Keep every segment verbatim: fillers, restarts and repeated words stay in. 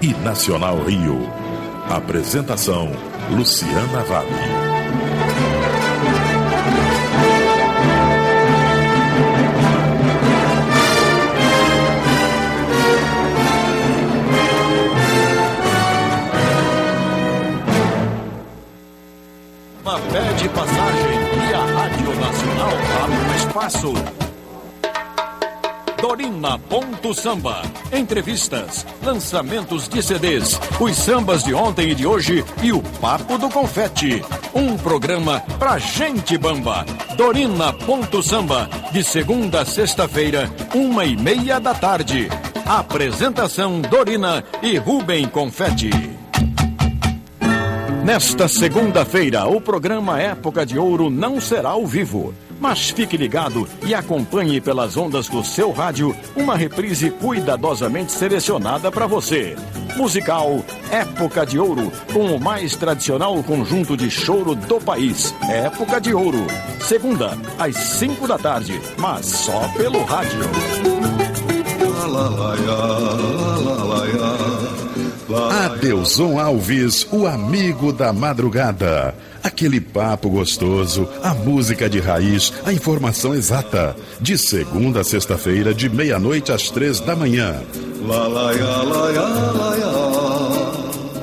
e Nacional Rio. Apresentação: Luciana Vale. Uma pede passagem e a Rádio Nacional abre um espaço. Dorina.samba. Entrevistas, lançamentos de C Ds, os sambas de ontem e de hoje e o Papo do Confete. Um programa pra gente bamba. Dorina.samba. De segunda a sexta-feira, uma e meia da tarde. Apresentação Dorina e Rubem Confete. Nesta segunda-feira, o programa Época de Ouro não será ao vivo. Mas fique ligado e acompanhe pelas ondas do seu rádio uma reprise cuidadosamente selecionada para você. Musical Época de Ouro, com o mais tradicional conjunto de choro do país. Época de Ouro. Segunda, às cinco da tarde, mas só pelo rádio. Adelson Alves, o amigo da madrugada. Aquele papo gostoso, a música de raiz, a informação exata. De segunda a sexta-feira, de meia-noite às três da manhã. Lá, lá, lá, lá, lá, lá.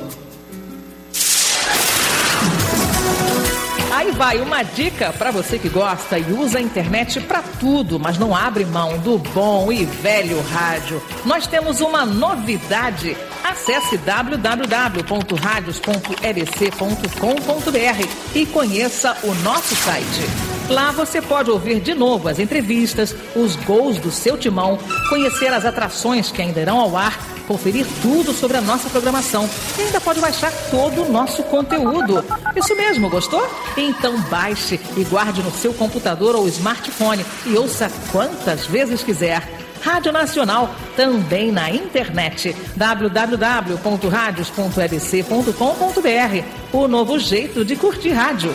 Aí vai uma dica para você que gosta e usa a internet para tudo, mas não abre mão do bom e velho rádio. Nós temos uma novidade. Acesse w w w ponto radios ponto l c ponto com ponto b r e conheça o nosso site. Lá você pode ouvir de novo as entrevistas, os gols do seu timão, conhecer as atrações que ainda irão ao ar, conferir tudo sobre a nossa programação e ainda pode baixar todo o nosso conteúdo. Isso mesmo, gostou? Então baixe e guarde no seu computador ou smartphone e ouça quantas vezes quiser. Rádio Nacional, também na internet, w w w ponto radios ponto l c ponto com ponto b r. O novo jeito de curtir rádio.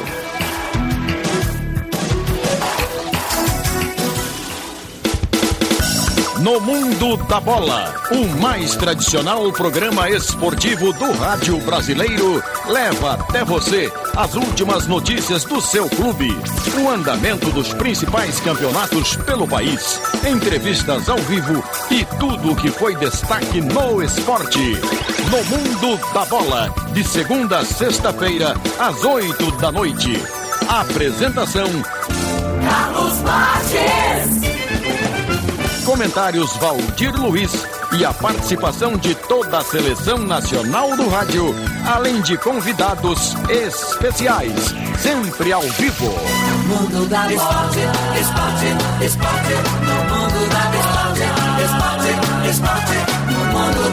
No Mundo da Bola, o mais tradicional programa esportivo do rádio brasileiro leva até você as últimas notícias do seu clube, o andamento dos principais campeonatos pelo país, entrevistas ao vivo e tudo o que foi destaque no esporte. No Mundo da Bola, de segunda a sexta-feira, às oito da noite. Apresentação: Carlos Marques. Comentários Valdir Luiz e a participação de toda a seleção nacional do rádio, além de convidados especiais, sempre ao vivo. Mundo da esporte, esporte, esporte, no mundo da esporte, esporte, esporte, no mundo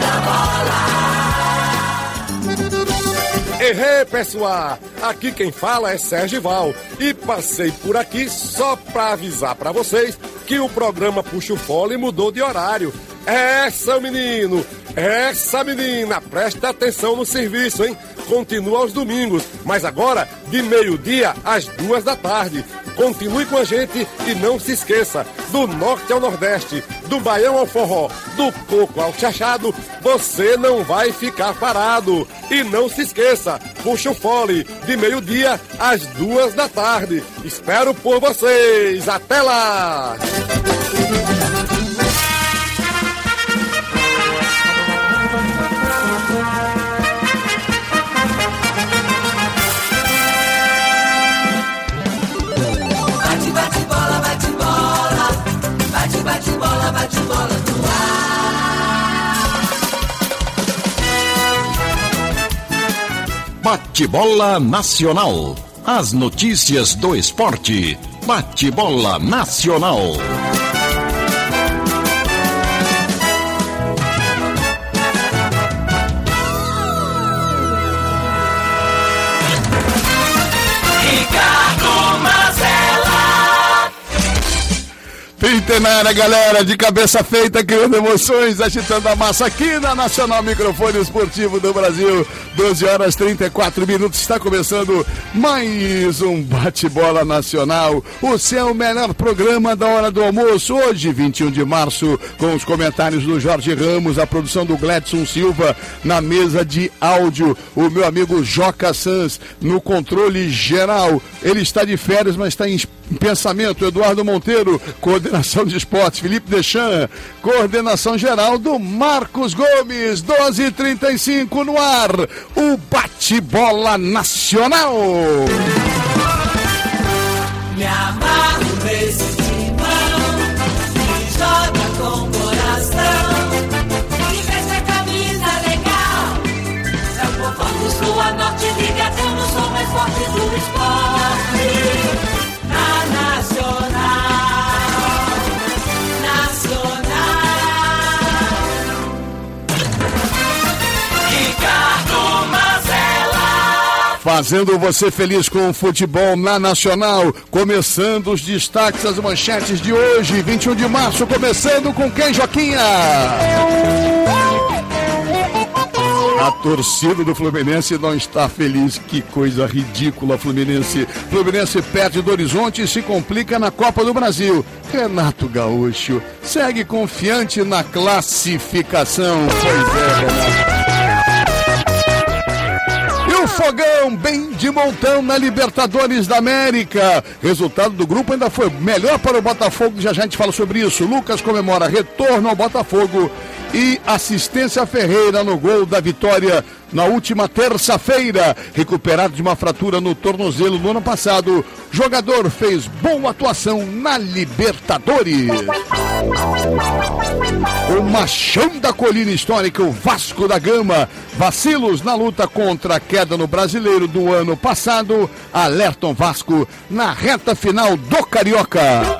da bola. Ehê, pessoal, aqui quem fala é Sérgio Val e passei por aqui só pra avisar pra vocês que o programa Puxa o Fole mudou de horário. Essa, menino, essa menina, presta atenção no serviço, hein? Continua aos domingos, mas agora de meio-dia às duas da tarde. Continue com a gente e não se esqueça, do norte ao nordeste, do baião ao forró, do coco ao chachado, você não vai ficar parado. E não se esqueça, Puxa o Fole, de meio-dia às duas da tarde. Espero por vocês. Até lá! Bate, bate bola, bate bola. Bate, bate bola, bate bola no ar. Bate-bola Nacional. As notícias do esporte. Bate-bola Nacional. Eita, na área, galera, de cabeça feita, criando emoções, agitando a massa aqui na Nacional Microfone Esportivo do Brasil. doze horas e trinta e quatro minutos, está começando mais um bate-bola nacional, o seu melhor programa da hora do almoço, hoje, vinte e um de março, com os comentários do Jorge Ramos, a produção do Gledson Silva, na mesa de áudio, o meu amigo Joca Sanz, no controle geral. Ele está de férias, mas está em pensamento. Eduardo Monteiro, coordenação de esportes, Felipe Deschamps, coordenação geral do Marcos Gomes. Doze e trinta e cinco no ar, o bate-bola nacional. Me amarro nesse timão, que joga com coração, que veste a camisa legal. É o povão do sul a norte, liga, eu não sou mais forte do esporte. Na Nacional, Nacional. Ricardo Mazella. Fazendo você feliz com o futebol na Nacional, começando os destaques, as manchetes de hoje, vinte e um de março, começando com quem, Joquinha? A torcida do Fluminense não está feliz. Que coisa ridícula, Fluminense. Fluminense perde do Horizonte e se complica na Copa do Brasil. Renato Gaúcho segue confiante na classificação. Pois é, Renato. E o Fogão, bem de montão na Libertadores da América. Resultado do grupo ainda foi melhor para o Botafogo. Já já a gente fala sobre isso. Lucas comemora retorno ao Botafogo e assistência Ferreira no gol da vitória na última terça-feira. Recuperado de uma fratura no tornozelo no ano passado, jogador fez boa atuação na Libertadores. O machão da colina histórica, o Vasco da Gama, vacilos na luta contra a queda no Brasileiro do ano passado, alertam Vasco na reta final do Carioca.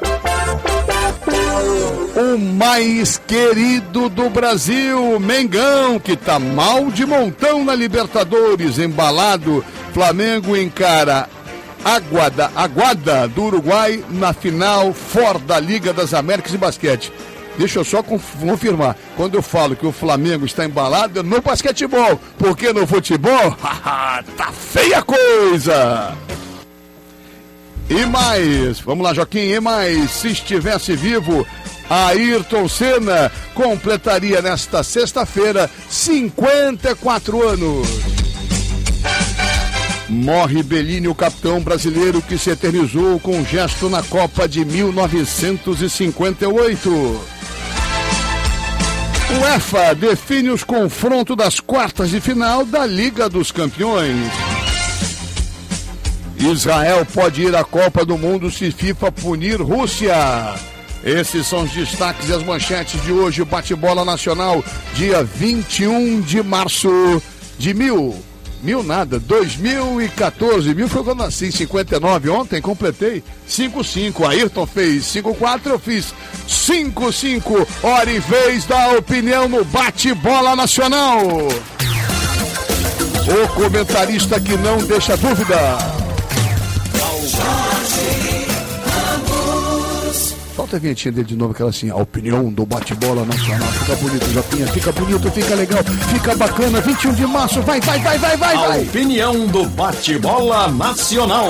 O mais querido do Brasil, Mengão, que tá mal de montão na Libertadores, embalado. Flamengo encara Aguada, Aguada do Uruguai na final Ford da Liga das Américas de basquete. Deixa eu só confirmar, quando eu falo que o Flamengo está embalado, é no basquetebol, porque no futebol, tá feia a coisa. E mais, vamos lá, Joaquim, e mais, se estivesse vivo, Ayrton Senna completaria nesta sexta-feira cinquenta e quatro anos. Morre Bellini, o capitão brasileiro que se eternizou com um gesto na Copa de mil novecentos e cinquenta e oito. O UEFA define os confrontos das quartas de final da Liga dos Campeões. Israel pode ir à Copa do Mundo se FIFA punir Rússia. Esses são os destaques e as manchetes de hoje, o Bate-Bola Nacional, dia vinte e um de março de mil, mil nada, dois mil e quatorze, mil foi quando eu nasci, cinquenta e nove, ontem completei cinquenta e cinco, Ayrton fez cinquenta e quatro, eu fiz cinquenta e cinco, hora e vez da opinião no Bate-Bola Nacional. O comentarista que não deixa dúvida. Solta a vinhetinha dele de novo, aquela assim, a opinião do bate-bola nacional. Fica bonito, Jopinha, fica bonito, fica legal, fica bacana. vinte e um de março, vai, vai, vai, vai, vai, vai. A opinião do bate-bola nacional.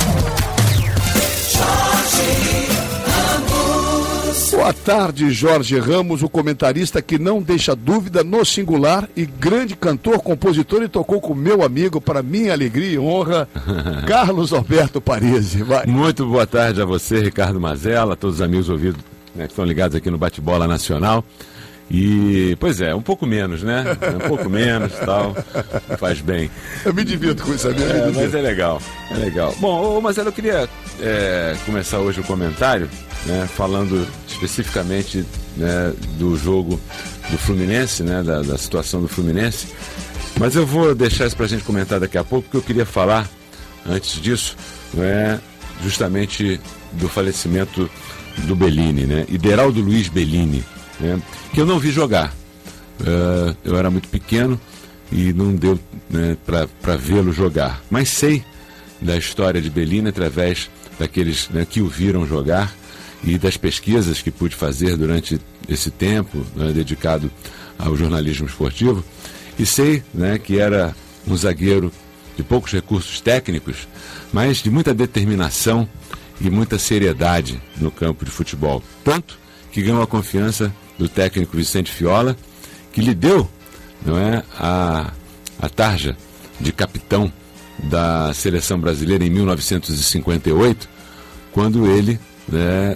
Boa tarde, Jorge Ramos, o comentarista que não deixa dúvida no singular e grande cantor, compositor, e tocou com meu amigo, para minha alegria e honra, Carlos Alberto Parisi. Vai. Muito boa tarde a você, Ricardo Mazella, a todos os amigos ouvidos, né, que estão ligados aqui no Bate-Bola Nacional. E, pois é, um pouco menos, né? Um pouco menos e tal, faz bem. Eu me divirto com isso, amigo. É, mas é legal, é legal. Bom, ô, Mazella, eu queria é, começar hoje o comentário, né, falando especificamente, né, do jogo do Fluminense, né, da, da situação do Fluminense. Mas eu vou deixar isso pra gente comentar daqui a pouco, porque eu queria falar, antes disso, né, justamente do falecimento do Bellini, né? Ideraldo Luiz Bellini. Né, que eu não vi jogar. Uh, eu era muito pequeno e não deu, né, para vê-lo jogar. Mas sei da história de Bellini através daqueles, né, que o viram jogar e das pesquisas que pude fazer durante esse tempo, né, dedicado ao jornalismo esportivo, e sei, né, que era um zagueiro de poucos recursos técnicos, mas de muita determinação e muita seriedade no campo de futebol. Tanto que ganhou a confiança do técnico Vicente Fiola, que lhe deu, não é, a, a tarja de capitão da seleção brasileira em mil novecentos e cinquenta e oito, quando ele, né,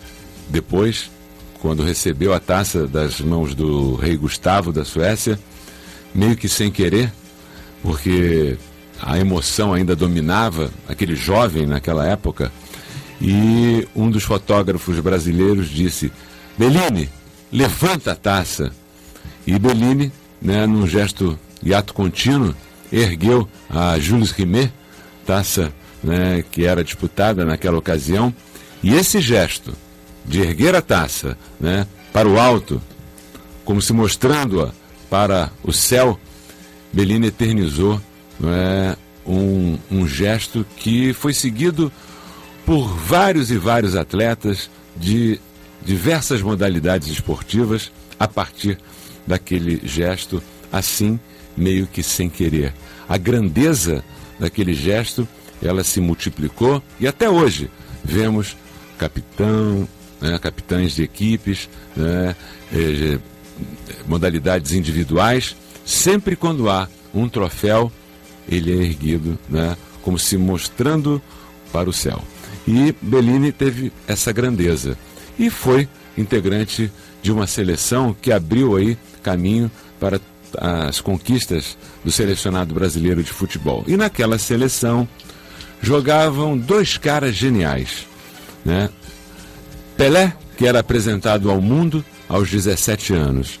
depois, quando recebeu a taça das mãos do rei Gustavo da Suécia, meio que sem querer, porque a emoção ainda dominava aquele jovem naquela época, e um dos fotógrafos brasileiros disse: Bellini, levanta a taça. E Bellini, né, num gesto e ato contínuo, ergueu a Jules Rimet, taça, né, que era disputada naquela ocasião, e esse gesto de erguer a taça, né, para o alto, como se mostrando-a para o céu, Bellini eternizou, né, um, um gesto que foi seguido por vários e vários atletas de diversas modalidades esportivas a partir daquele gesto, assim, meio que sem querer. A grandeza daquele gesto, ela se multiplicou e até hoje vemos capitão, né, capitães de equipes, né, eh, modalidades individuais, sempre quando há um troféu, ele é erguido, né, como se mostrando para o céu. E Bellini teve essa grandeza e foi integrante de uma seleção que abriu aí caminho para as conquistas do selecionado brasileiro de futebol. E naquela seleção jogavam dois caras geniais, né? Pelé, que era apresentado ao mundo aos dezessete anos,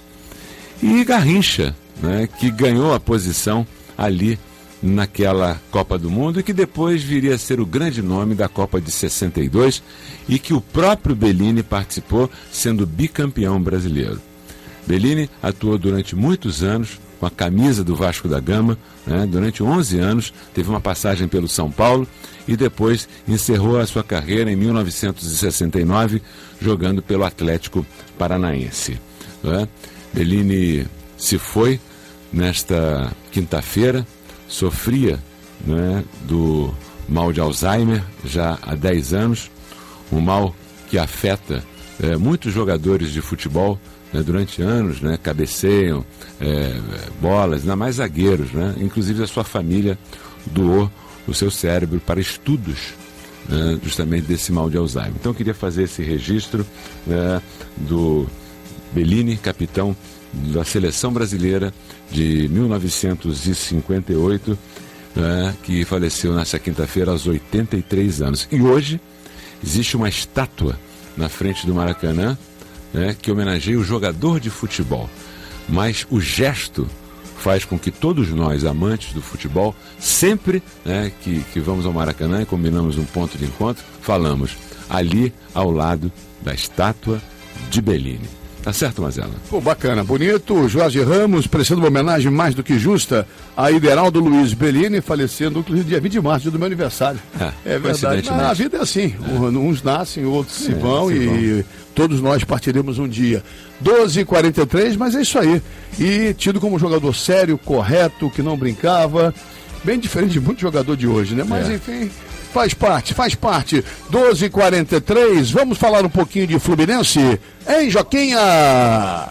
e Garrincha, né, que ganhou a posição ali naquela Copa do Mundo e que depois viria a ser o grande nome da Copa de sessenta e dois e que o próprio Bellini participou, sendo bicampeão brasileiro. Bellini atuou durante muitos anos com a camisa do Vasco da Gama, né, durante onze anos, teve uma passagem pelo São Paulo e depois encerrou a sua carreira em mil novecentos e sessenta e nove jogando pelo Atlético Paranaense. Né? Bellini se foi nesta quinta-feira, sofria, né, do mal de Alzheimer já há dez anos, um mal que afeta é, muitos jogadores de futebol, né, durante anos, né, cabeceiam é, bolas, ainda mais zagueiros, né, inclusive a sua família doou o seu cérebro para estudos, né, justamente desse mal de Alzheimer. Então eu queria fazer esse registro, né, do Bellini, capitão da seleção brasileira de mil novecentos e cinquenta e oito, né, que faleceu nesta quinta-feira aos oitenta e três anos. E hoje existe uma estátua na frente do Maracanã, né, que homenageia o jogador de futebol. Mas o gesto faz com que todos nós, amantes do futebol, sempre, né, que, que vamos ao Maracanã e combinamos um ponto de encontro, falamos ali ao lado da estátua de Bellini. Tá certo, Mazela? Pô, bacana, bonito. Jorge Ramos prestando uma homenagem mais do que justa a Ideraldo Luiz Bellini, falecendo inclusive dia vinte de março, dia do meu aniversário. É, é verdade. Mas a vida é assim, é. Uns nascem, outros se vão, é, se vão e todos nós partiremos um dia. doze e quarenta e três, mas é isso aí. E tido como jogador sério, correto, que não brincava, bem diferente de muito jogador de hoje, né? Mas é. enfim... Faz parte, faz parte. doze e quarenta e três, vamos falar um pouquinho de Fluminense? Hein, Joquinha?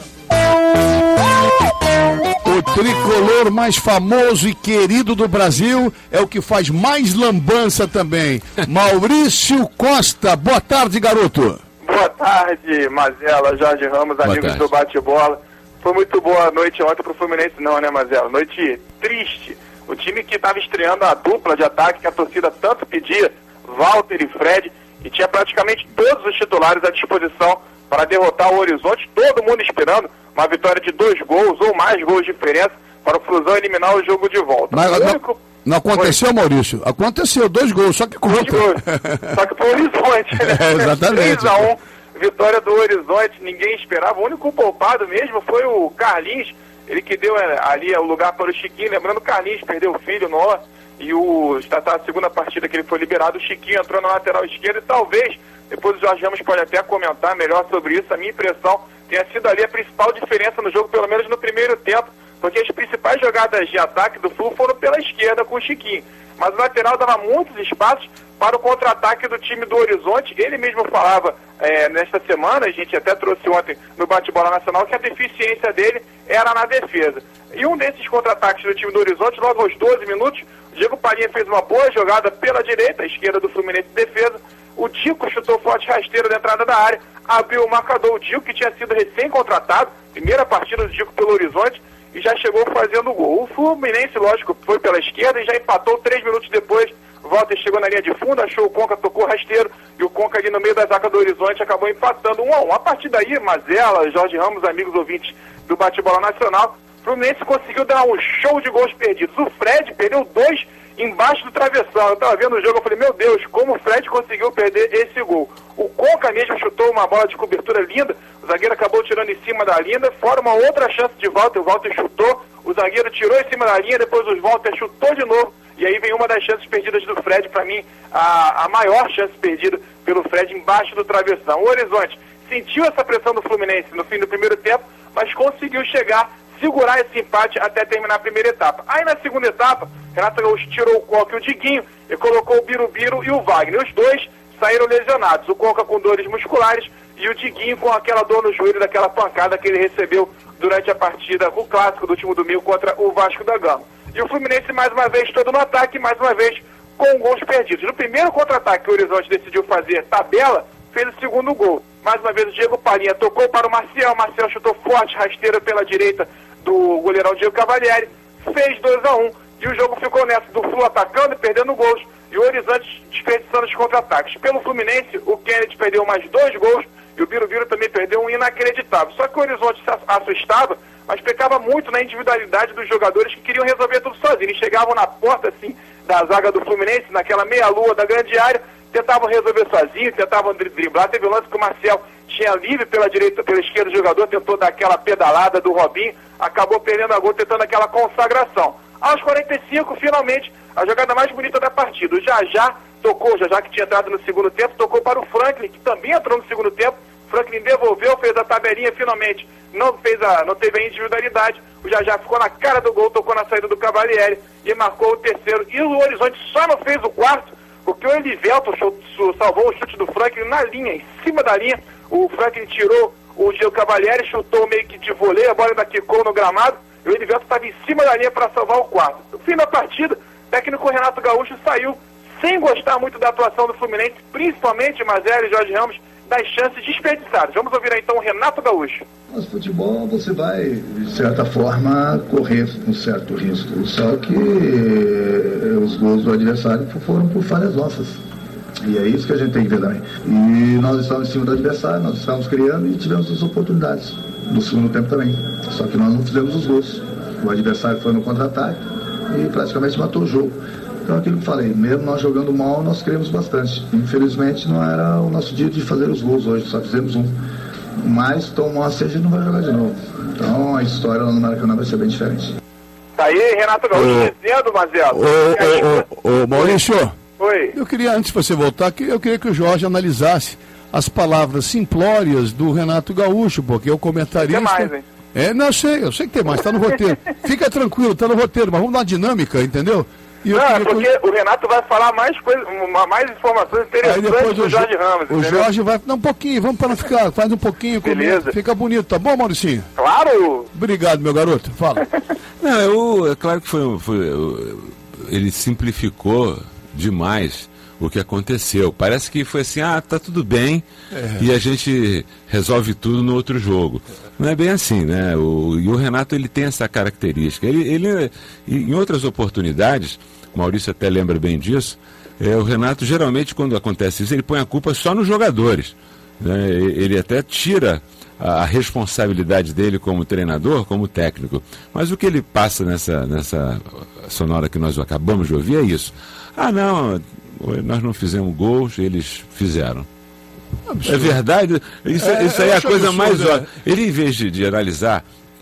O tricolor mais famoso e querido do Brasil é o que faz mais lambança também. Maurício Costa, boa tarde, garoto. Boa tarde, Mazela, Jorge Ramos, boa amigos tarde. Do bate-bola. Foi muito boa noite ontem pro Fluminense, não, né, Mazela? Noite triste. O time que estava estreando a dupla de ataque que a torcida tanto pedia, Walter e Fred, e tinha praticamente todos os titulares à disposição para derrotar o Horizonte, todo mundo esperando uma vitória de dois gols ou mais gols de diferença para o Flusão eliminar o jogo de volta. Mas, o único... Não aconteceu, foi... Maurício? Aconteceu, dois gols, só que contra. Dois gols. Só que para o Horizonte, né? É, exatamente. três a um, vitória do Horizonte, ninguém esperava. O único poupado mesmo foi o Carlinhos, ele que deu é, ali o lugar para o Chiquinho, lembrando o Carlinhos perdeu o filho, Noah, e o, está tá, a segunda partida que ele foi liberado, o Chiquinho entrou na lateral esquerda e talvez, depois o Jorge Ramos pode até comentar melhor sobre isso, a minha impressão tenha sido ali a principal diferença no jogo, pelo menos no primeiro tempo, porque as principais jogadas de ataque do Flu foram pela esquerda com o Chiquinho, mas o lateral dava muitos espaços para o contra-ataque do time do Horizonte. Ele mesmo falava é, nesta semana, a gente até trouxe ontem no Bate-Bola Nacional, que a deficiência dele era na defesa. E um desses contra-ataques do time do Horizonte, logo aos doze minutos, o Diego Palinha fez uma boa jogada pela direita, a esquerda do Fluminense de defesa. O Dico chutou forte rasteiro da entrada da área, abriu o marcador. O Dico, que tinha sido recém-contratado, primeira partida do Dico pelo Horizonte, e já chegou fazendo o gol. O Fluminense, lógico, foi pela esquerda e já empatou três minutos depois. Walter chegou na linha de fundo, achou o Conca, tocou rasteiro, e o Conca ali no meio da zaga do Horizonte acabou empatando um a um. A partir daí, Mazella, Jorge Ramos, amigos ouvintes do Bate-Bola Nacional, o Fluminense conseguiu dar um show de gols perdidos. O Fred perdeu dois embaixo do travessão. Eu estava vendo o jogo, eu falei, meu Deus, como o Fred conseguiu perder esse gol. O Conca mesmo chutou uma bola de cobertura linda, o zagueiro acabou tirando em cima da linha, fora uma outra chance de Walter, o Walter chutou, o zagueiro tirou em cima da linha, depois o Walter chutou de novo, e aí vem uma das chances perdidas do Fred, para mim, a, a maior chance perdida pelo Fred embaixo do travessão. O Horizonte sentiu essa pressão do Fluminense no fim do primeiro tempo, mas conseguiu chegar, segurar esse empate até terminar a primeira etapa. Aí na segunda etapa, Renato Gaúcho tirou o Coca e o Diguinho e colocou o Birubiru e o Wagner. Os dois saíram lesionados, o Coca com dores musculares e o Diguinho com aquela dor no joelho daquela pancada que ele recebeu durante a partida, o clássico do último domingo contra o Vasco da Gama. E o Fluminense mais uma vez todo no ataque, mais uma vez com gols perdidos. No primeiro contra-ataque que o Horizonte decidiu fazer tabela, fez o segundo gol. Mais uma vez o Diego Palinha tocou para o Marcial, o Marcial chutou forte, rasteiro pela direita do goleirão Diego Cavalieri, fez dois a um. E o jogo ficou nessa, do Flu atacando e perdendo gols, e o Horizonte desperdiçando os contra-ataques. Pelo Fluminense, o Kennedy perdeu mais dois gols, e o Birubiru também perdeu um inacreditável. Só que o Horizonte se assustava, mas pecava muito na individualidade dos jogadores que queriam resolver tudo sozinhos. Eles chegavam na porta, assim, da zaga do Fluminense, naquela meia-lua da grande área, tentavam resolver sozinhos, tentavam driblar. Teve um lance que o Marcel tinha livre pela direita, pela esquerda do jogador, tentou dar aquela pedalada do Robinho, acabou perdendo a gol, tentando aquela consagração. Aos quarenta e cinco, finalmente, a jogada mais bonita da partida. O Jajá tocou, o Jajá que tinha entrado no segundo tempo, tocou para o Franklin, que também entrou no segundo tempo. Franklin devolveu, fez a tabelinha finalmente, não, fez a, não teve a individualidade. O Jajá ficou na cara do gol, tocou na saída do Cavalieri e marcou o terceiro. E o Horizonte só não fez o quarto, porque o Elivelton salvou o chute do Franklin na linha, em cima da linha. O Franklin tirou o Diego Cavalieri, chutou meio que de voleio, a bola ainda quicou no gramado. E o Elivelton estava em cima da linha para salvar o quarto. No fim da partida, o técnico Renato Gaúcho saiu sem gostar muito da atuação do Fluminense, principalmente Mazella e Jorge Ramos, das chances desperdiçadas. Vamos ouvir então o Renato Gaúcho. Mas futebol você vai, de certa forma, correr um certo risco. Só que os gols do adversário foram por falhas nossas. E é isso que a gente tem que ver também. E nós estávamos em cima do adversário, nós estávamos criando e tivemos as oportunidades. No segundo tempo também. Só que nós não fizemos os gols. O adversário foi no contra-ataque e praticamente matou o jogo. Então aquilo que falei, mesmo nós jogando mal, nós criamos bastante. Infelizmente não era o nosso dia de fazer os gols hoje, só fizemos um. Mas tomou a seja e não vai jogar de novo. Então a história lá no Maracanã vai ser bem diferente. Tá aí, Renato Gaúcho dizendo, Mazella. Ô, ô, ô, Maurício. Oi. Eu queria, antes de você voltar, eu queria que o Jorge analisasse as palavras simplórias do Renato Gaúcho, porque o comentarista... Tem mais, hein? É, não, eu sei, eu sei que tem mais, tá no roteiro. Fica tranquilo, tá no roteiro, mas vamos dar dinâmica, entendeu? E não, é porque que... o Renato vai falar mais coisas, mais informações interessantes do Jorge Ramos. O entendeu? Jorge vai... Não, um pouquinho, vamos para não ficar, faz um pouquinho. Beleza. Comigo. Fica bonito, tá bom, Mauricinho? Claro! Obrigado, meu garoto, fala. Não, eu, é claro que foi, foi eu, ele simplificou demais o que aconteceu. Parece que foi assim, ah, tá tudo bem, é. E a gente resolve tudo no outro jogo. Não é bem assim, né? O, e o Renato, ele tem essa característica. Ele, ele, em outras oportunidades, o Maurício até lembra bem disso, é, o Renato, geralmente, quando acontece isso, ele põe a culpa só nos jogadores. Né? Ele até tira a, a responsabilidade dele como treinador, como técnico. Mas o que ele passa nessa, nessa sonora que nós acabamos de ouvir é isso. Ah, não... Nós não fizemos gols, eles fizeram. Absurdo. É verdade, isso, é, isso aí é a coisa absurdo, mais óbvia. É. Ele, em vez de, de analisar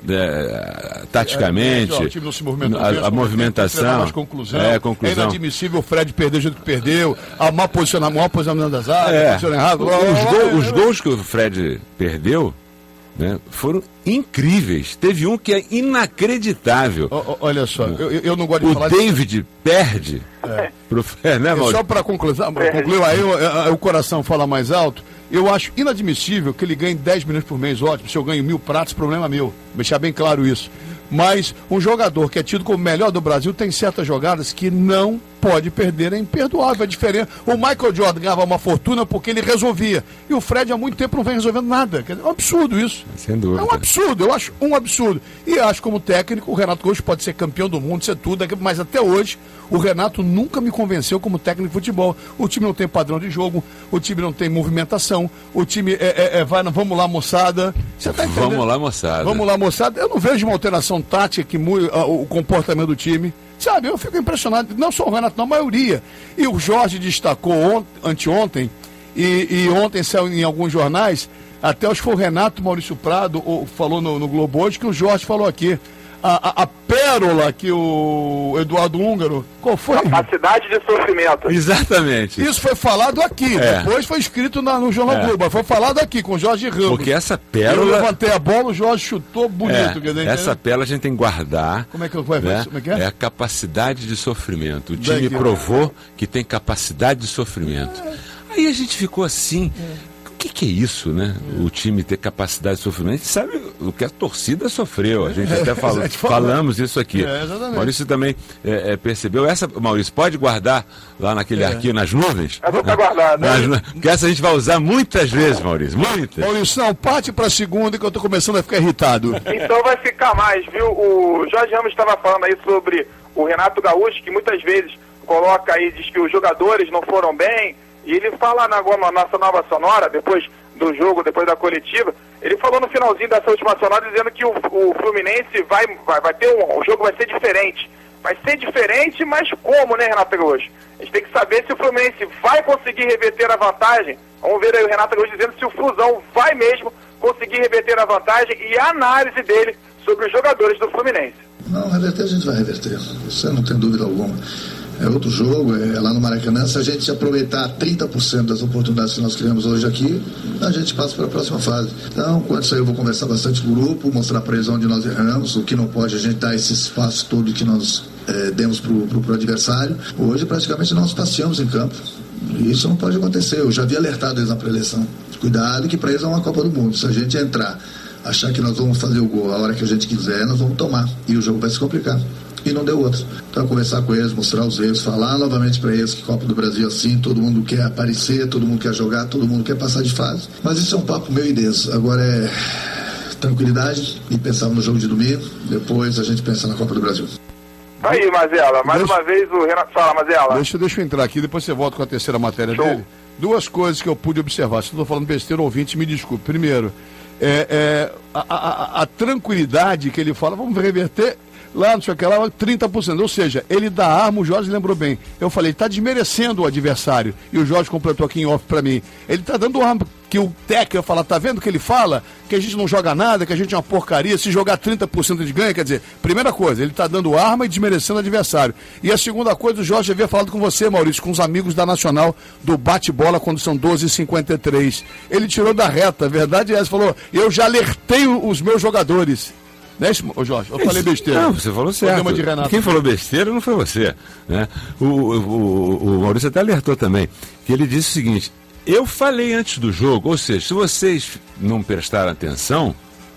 é, taticamente, é, o time não se movimentou a, bem, a movimentação, conclusão, é, conclusão. É inadmissível o Fred perder do jeito que perdeu, a má posicionamento, mau posicionamento das áreas, é. posicionamento errado. Os, gol, os gols que o Fred perdeu, né, foram incríveis. Teve um que é inacreditável. O, olha só, eu, eu não gosto de o falar... O David de... perde é. pro Fred, né, Maurício? Só para concluir, concluir aí o, o coração fala mais alto. Eu acho inadmissível que ele ganhe dez milhões por mês, ótimo. Se eu ganho mil pratos, problema meu. Deixar bem claro isso. Mas um jogador que é tido como o melhor do Brasil tem certas jogadas que não pode perder, é imperdoável a diferença. O Michael Jordan ganhava uma fortuna porque ele resolvia. E o Fred há muito tempo não vem resolvendo nada. Quer dizer, é um absurdo isso. Sem dúvida. É um absurdo, eu acho um absurdo. E acho como técnico, o Renato Gaúcho pode ser campeão do mundo, ser tudo, mas até hoje o Renato nunca me convenceu como técnico de futebol. O time não tem padrão de jogo, o time não tem movimentação, o time é, é, é vai, vamos lá, moçada. Você tá entendendo? Vamos lá, moçada. Vamos lá, moçada. Eu não vejo uma alteração tática que mude uh, o comportamento do time. Sabe, eu fico impressionado, não só o Renato, não, a maioria. E o Jorge destacou ont- anteontem, e, e ontem saiu em alguns jornais, até acho que foi o Renato Maurício Prado, ou, falou no, no Globo hoje, que o Jorge falou aqui. A, a, a pérola que o Eduardo Húngaro, qual foi? Capacidade de sofrimento. Exatamente. Isso foi falado aqui, é. depois foi escrito na, no Jornal é. Globo, foi falado aqui com o Jorge Ramos. Porque essa pérola... Eu levantei a bola, o Jorge chutou bonito. É, quer dizer, essa pérola a gente tem que guardar. Como é que, vai, né? como é, que é? É a capacidade de sofrimento. O time Daqui, provou é. que tem capacidade de sofrimento. É. Aí a gente ficou assim... É. O que, que é isso, né? O time ter capacidade de sofrimento. A gente sabe o que a torcida sofreu. A gente até falou, falamos isso aqui. É, Maurício também é, é, percebeu. Essa, Maurício, pode guardar lá naquele é. arquivo, nas nuvens? Essa está guardada. Né? Porque essa a gente vai usar muitas vezes, Maurício. Muitas. Maurício, não, parte para a segunda que eu estou começando a ficar irritado. Então vai ficar mais, viu? O Jorge Ramos estava falando aí sobre o Renato Gaúcho, que muitas vezes coloca aí, diz que os jogadores não foram bem. E ele fala na nossa nova sonora, depois do jogo, depois da coletiva, ele falou no finalzinho dessa última sonora, dizendo que o, o Fluminense vai, vai, vai ter um... O jogo vai ser diferente. Vai ser diferente, mas como, né, Renato Gaúcho? A gente tem que saber se o Fluminense vai conseguir reverter a vantagem. Vamos ver aí o Renato Gaúcho dizendo se o Flusão vai mesmo conseguir reverter a vantagem e a análise dele sobre os jogadores do Fluminense. Não, reverter a gente vai reverter. Você não tem dúvida alguma. É outro jogo, é lá no Maracanã. Se a gente aproveitar trinta por cento das oportunidades que nós criamos hoje aqui, a gente passa para a próxima fase. Então, quando isso aí eu vou conversar bastante com o grupo, mostrar para eles onde nós erramos, o que não pode, a gente dar esse espaço todo que nós é, demos para o adversário. Hoje, praticamente, nós passeamos em campo. E isso não pode acontecer. Eu já havia alertado eles na pré-eleição. Cuidado que para eles é uma Copa do Mundo. Se a gente entrar, achar que nós vamos fazer o gol a hora que a gente quiser, nós vamos tomar. E o jogo vai se complicar. E não deu outro. Então, conversar com eles, mostrar os erros, falar novamente para eles que Copa do Brasil é assim, todo mundo quer aparecer, todo mundo quer jogar, todo mundo quer passar de fase. Mas isso é um papo meu e deles. Agora é tranquilidade e pensar no jogo de domingo, depois a gente pensa na Copa do Brasil. Aí, Mazela, mais deixa, uma vez o Renato fala, Mazela. Deixa, deixa eu entrar aqui, depois você volta com a terceira matéria Show. dele. Duas coisas que eu pude observar. Se eu estou falando besteira, ouvinte, me desculpe. Primeiro, é, é, a, a, a tranquilidade que ele fala, vamos reverter... Lá, não sei o que lá, trinta por cento. Ou seja, ele dá arma, o Jorge lembrou bem. Eu falei, ele está desmerecendo o adversário. E o Jorge completou aqui em off para mim. Ele está dando arma, que o técnico fala, tá vendo que ele fala? Que a gente não joga nada, que a gente é uma porcaria. Se jogar trinta por cento de ganho, quer dizer, primeira coisa, ele está dando arma e desmerecendo o adversário. E a segunda coisa, o Jorge havia falado com você, Maurício, com os amigos da Nacional, do bate-bola, quando são doze e cinquenta e três. Ele tirou da reta, a verdade é essa. Falou, eu já alertei os meus jogadores. Não é isso, Jorge? Eu falei besteira. Não, você falou certo. De Renato. Quem falou besteira não foi você. Né? O, o, o Maurício até alertou também, que ele disse o seguinte, eu falei antes do jogo, ou seja, se vocês não prestaram atenção,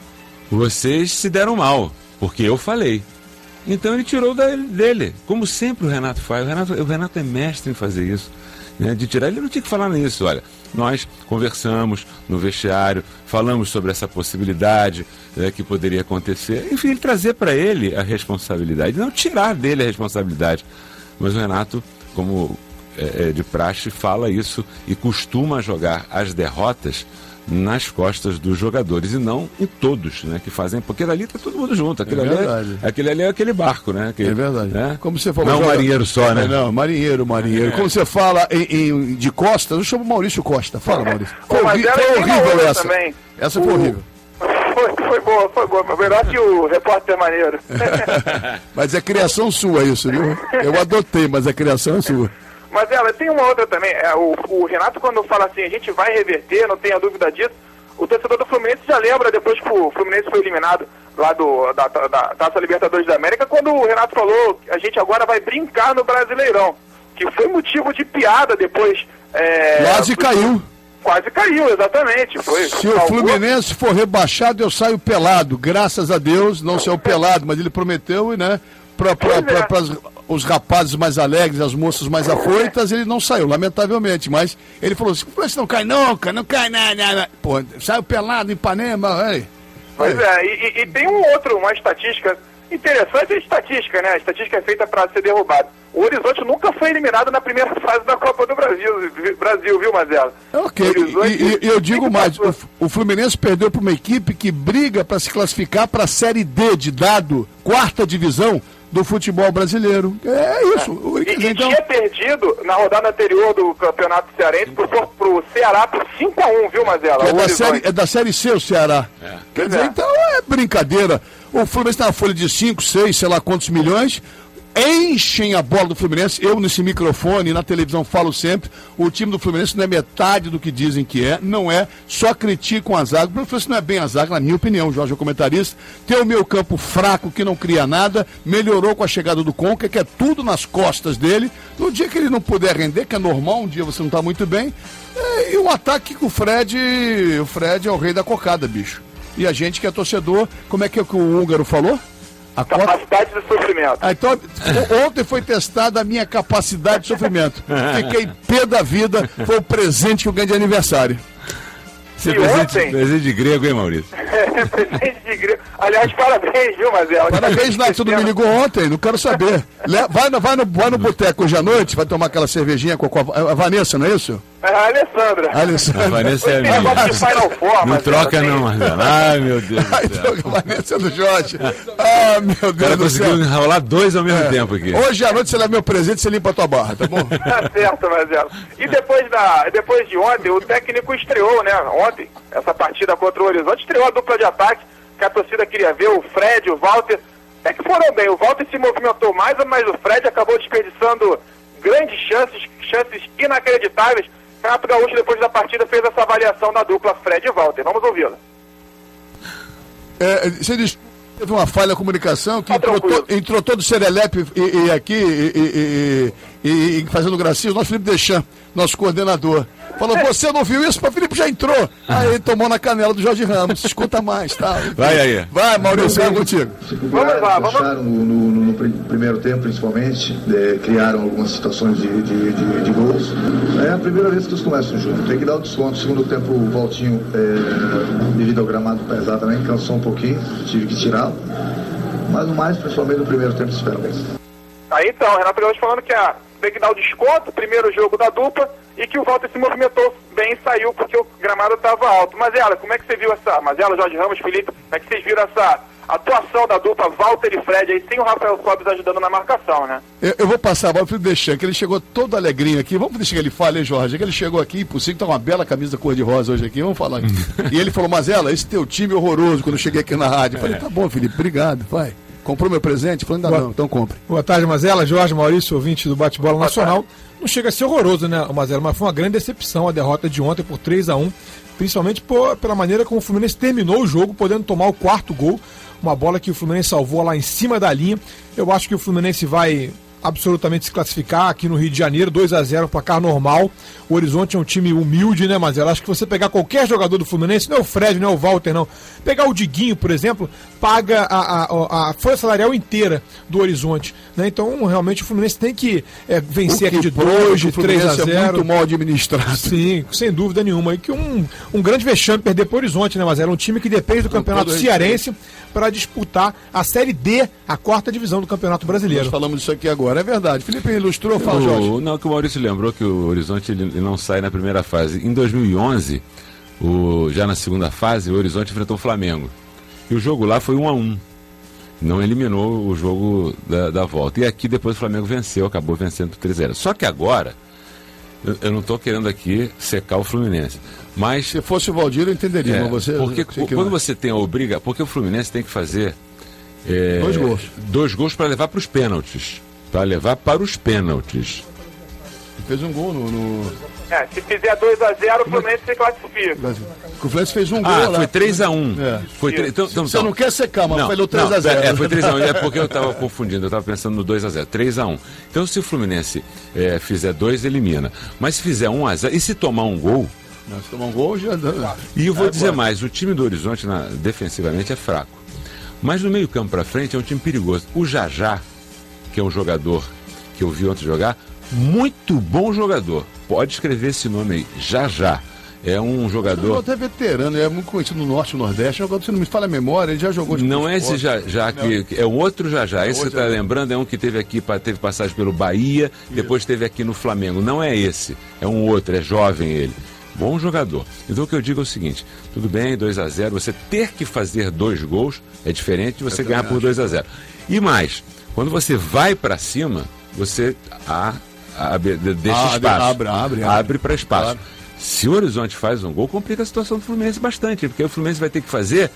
vocês se deram mal, porque eu falei. Então ele tirou da, dele, como sempre o Renato faz. O Renato, o Renato é mestre em fazer isso. Né, de tirar, ele não tinha que falar nisso. Olha, nós conversamos no vestiário, falamos sobre essa possibilidade né, que poderia acontecer, enfim, ele trazer para ele a responsabilidade, não tirar dele a responsabilidade. Mas o Renato, como é, é de praxe, fala isso e costuma jogar as derrotas nas costas dos jogadores e não em todos, né, que fazem, porque ali está todo mundo junto, aquele, é ali, é, aquele ali é aquele barco, né? Aquele, é verdade. Né? Como você falou, não joga... marinheiro só, né? Não, marinheiro, marinheiro. É. Como você fala em, em, de Costa, eu chamo Maurício Costa. Fala, Maurício. Foi, Pô, horri... foi horrível essa. Também. Essa foi o... horrível. Foi, foi boa, foi boa. Melhor que o Repórter Maneiro. Mas é criação sua isso, viu? Eu adotei, mas a criação é sua. Mas ela tem uma outra também. É, o, o Renato, quando fala assim, a gente vai reverter, não tenha dúvida disso, o torcedor do Fluminense já lembra, depois que o Fluminense foi eliminado lá do, da, da, da Taça Libertadores da América, quando o Renato falou a gente agora vai brincar no Brasileirão, que foi motivo de piada depois. É, quase foi, caiu. Quase caiu, exatamente. Foi, Se o Fluminense for rebaixado, eu saio pelado. Graças a Deus, não saiu pelado, mas ele prometeu, né, para é. os rapazes mais alegres, as moças mais afoitas, ele não saiu, lamentavelmente. Mas ele falou assim, o Fluminense não cai nunca, não cai nada. Pô, saiu pelado em Ipanema, ei. Pois é, e, e tem um outro, uma estatística interessante, a estatística, né? A estatística é feita para ser derrubado. O Horizonte nunca foi eliminado na primeira fase da Copa do Brasil, Brasil viu, Mazela? Ok, e, e eu digo mais, o, o Fluminense perdeu para uma equipe que briga para se classificar para a Série D de dado, quarta divisão do futebol brasileiro. É isso. É. E, então... e tinha perdido na rodada anterior do Campeonato Cearense pro, pro Ceará por cinco a um, viu, Mazela? É da, série, é da Série C o Ceará. É. Quer dizer, é. então é brincadeira. O Fluminense tem uma folha de cinco, seis, sei lá quantos milhões, enchem a bola do Fluminense. Eu nesse microfone, na televisão falo sempre, o time do Fluminense não é metade do que dizem que é, não é, só criticam a zaga. O Fluminense não é bem a zaga, na minha opinião, Jorge é o comentarista. Tem o meio campo fraco que não cria nada, melhorou com a chegada do Conca, que é tudo nas costas dele. No dia que ele não puder render, que é normal, um dia você não está muito bem, é, e o ataque com o Fred, o Fred é o rei da cocada, bicho. E a gente que é torcedor, como é que, é que o húngaro falou? A capacidade de sofrimento. Ah, então, ontem foi testada a minha capacidade de sofrimento. Fiquei pé da vida, foi o presente que eu ganhei de aniversário. Você é presente, ontem... presente de grego, hein, Maurício? É, presente de grego. Aliás, parabéns, viu, Mazela? Parabéns, Nath, tu não me ligou ontem, não quero saber. Vai no, vai no, vai no boteco hoje à noite, vai tomar aquela cervejinha com a, a Vanessa, não é isso? É a Alessandra. A Alessandra. A Vanessa é minha. Não, não troca não, Marcelo. Ai, meu Deus do céu. A Vanessa é do Jorge. Ah, meu Deus Cara, do céu. conseguiu enrolar dois ao mesmo é. tempo aqui. Hoje à noite você leva meu presente e você limpa a tua barra, tá bom? Tá certo, Marcelo. E depois, da, depois de ontem, o técnico estreou, né? Ontem, essa partida contra o Horizonte, estreou a dupla de ataque que a torcida queria ver, o Fred, o Walter. É que foram bem, o Walter se movimentou mais, mas o Fred acabou desperdiçando grandes chances, chances inacreditáveis. Renato Gaúcho, depois da partida, fez essa avaliação da dupla Fred e Walter. Vamos ouvi-la. É, você diz, teve uma falha na comunicação que tá entrou, to, entrou todo o Serelepe e, e aqui e, e, e, e fazendo gracinha, o nosso Felipe Deschamps, nosso coordenador. Falou, você não viu isso? O Felipe já entrou. Aí ele tomou na canela do Jorge Ramos. Escuta mais, tá? Vai aí. Vai, Maurício, vai contigo. Vamos lá, vamos lá. No, no, no primeiro tempo, principalmente, é, criaram algumas situações de, de, de, de gols. É a primeira vez que eles começam junto. Tem que dar o desconto. Segundo tempo, o Valtinho, é, devido ao gramado pesado também, cansou um pouquinho. Tive que tirá-lo. Mas no mais, principalmente no primeiro tempo, espero bem. Aí então, Renato Gaúcho falando que a, tem que dar o desconto, primeiro jogo da dupla, e que o Walter se movimentou bem e saiu porque o gramado estava alto. Mas ela, como é que você viu essa, mas ela, Jorge Ramos, Felipe, como é que vocês viram essa atuação da dupla Walter e Fred aí, sem o Rafael Sobis ajudando na marcação, né? Eu, eu vou passar a bola para o Deschamps, que ele chegou todo alegrinho aqui. Vamos deixar que ele fale, hein, Jorge? Que ele chegou aqui, por si que tá uma bela camisa cor-de-rosa hoje aqui, vamos falar aqui. E ele falou, mas ela, esse teu time é horroroso, quando eu cheguei aqui na rádio. Eu falei, tá bom, Felipe, obrigado, vai. Comprou meu presente? Falei, ainda Boa. não, então compre. Boa tarde, Mazela, Jorge, Maurício, ouvinte do Bate-Bola Nacional. Não chega a ser horroroso, né, Mazela, mas foi uma grande decepção a derrota de ontem por três a um, principalmente por, pela maneira como o Fluminense terminou o jogo, podendo tomar o quarto gol, uma bola que o Fluminense salvou lá em cima da linha. Eu acho que o Fluminense vai absolutamente se classificar aqui no Rio de Janeiro, dois a zero, placar normal. O Horizonte é um time humilde, né, mas eu acho que você pegar qualquer jogador do Fluminense, não é o Fred, não é o Walter, não. Pegar o Diguinho, por exemplo, paga a, a, a folha salarial inteira do Horizonte, né? Então, realmente, o Fluminense tem que é, vencer aqui de dois, de três a zero. É muito mal administrado. Sim, sem dúvida nenhuma. E que um, um grande vexame perder para o Horizonte, né, mas era um time que depende do Campeonato Cearense para disputar a Série D, a quarta divisão do Campeonato Brasileiro. Nós falamos disso aqui agora, é verdade. Felipe ilustrou, fala, Jorge. O, não, que o Maurício lembrou que o Horizonte ele, ele não sai na primeira fase. Em dois mil e onze, o, já na segunda fase, o Horizonte enfrentou o Flamengo. E o jogo lá foi um a um. Não eliminou o jogo da, da volta. E aqui depois o Flamengo venceu, acabou vencendo por três a zero. Só que agora, eu, eu não estou querendo aqui secar o Fluminense. Mas, se fosse o Valdir, eu entenderia, é, mas você... Porque você quando você tem a obriga... Porque o Fluminense tem que fazer... É, dois gols. Dois gols para levar para os pênaltis. Para levar para os pênaltis. Ele fez um gol no... no... É, se fizer dois a zero, o Fluminense se classifica. O Fluminense fez um gol ah, lá. foi três a um. É. Foi tre... então, então, você não quer secar, mas não, falou três a zero. É, foi três a um. É porque eu estava confundindo, eu estava pensando no dois a zero. três a um. Então, se o Fluminense é, fizer dois, elimina. Mas se fizer um a zero, e se tomar um gol... Não, se tomar um gol, já... E eu vou é, dizer pode. mais, o time do Horizonte na, defensivamente é fraco. Mas no meio campo para frente é um time perigoso. O Jajá, que é um jogador que eu vi ontem jogar, muito bom jogador. Pode escrever esse nome aí, Jajá. É um jogador... Ele é veterano, é muito conhecido no Norte e Nordeste. Jogador, se não me falha a memória, ele já jogou de Não é esse Jajá, que é um outro Jajá. Esse que você está lembrando é um que teve aqui, teve passagem pelo Bahia, Isso. depois esteve aqui no Flamengo. Não é esse, é um outro, é jovem ele. Bom jogador. Então o que eu digo é o seguinte, tudo bem, dois a zero, você ter que fazer dois gols é diferente de você eu ganhar por dois a zero. E mais, quando você vai para cima, você a, a, a, deixa ah, espaço. Abre, abre, abre. Abre para espaço. Claro. Se o Horizonte faz um gol, complica a situação do Fluminense bastante, porque o Fluminense vai ter que fazer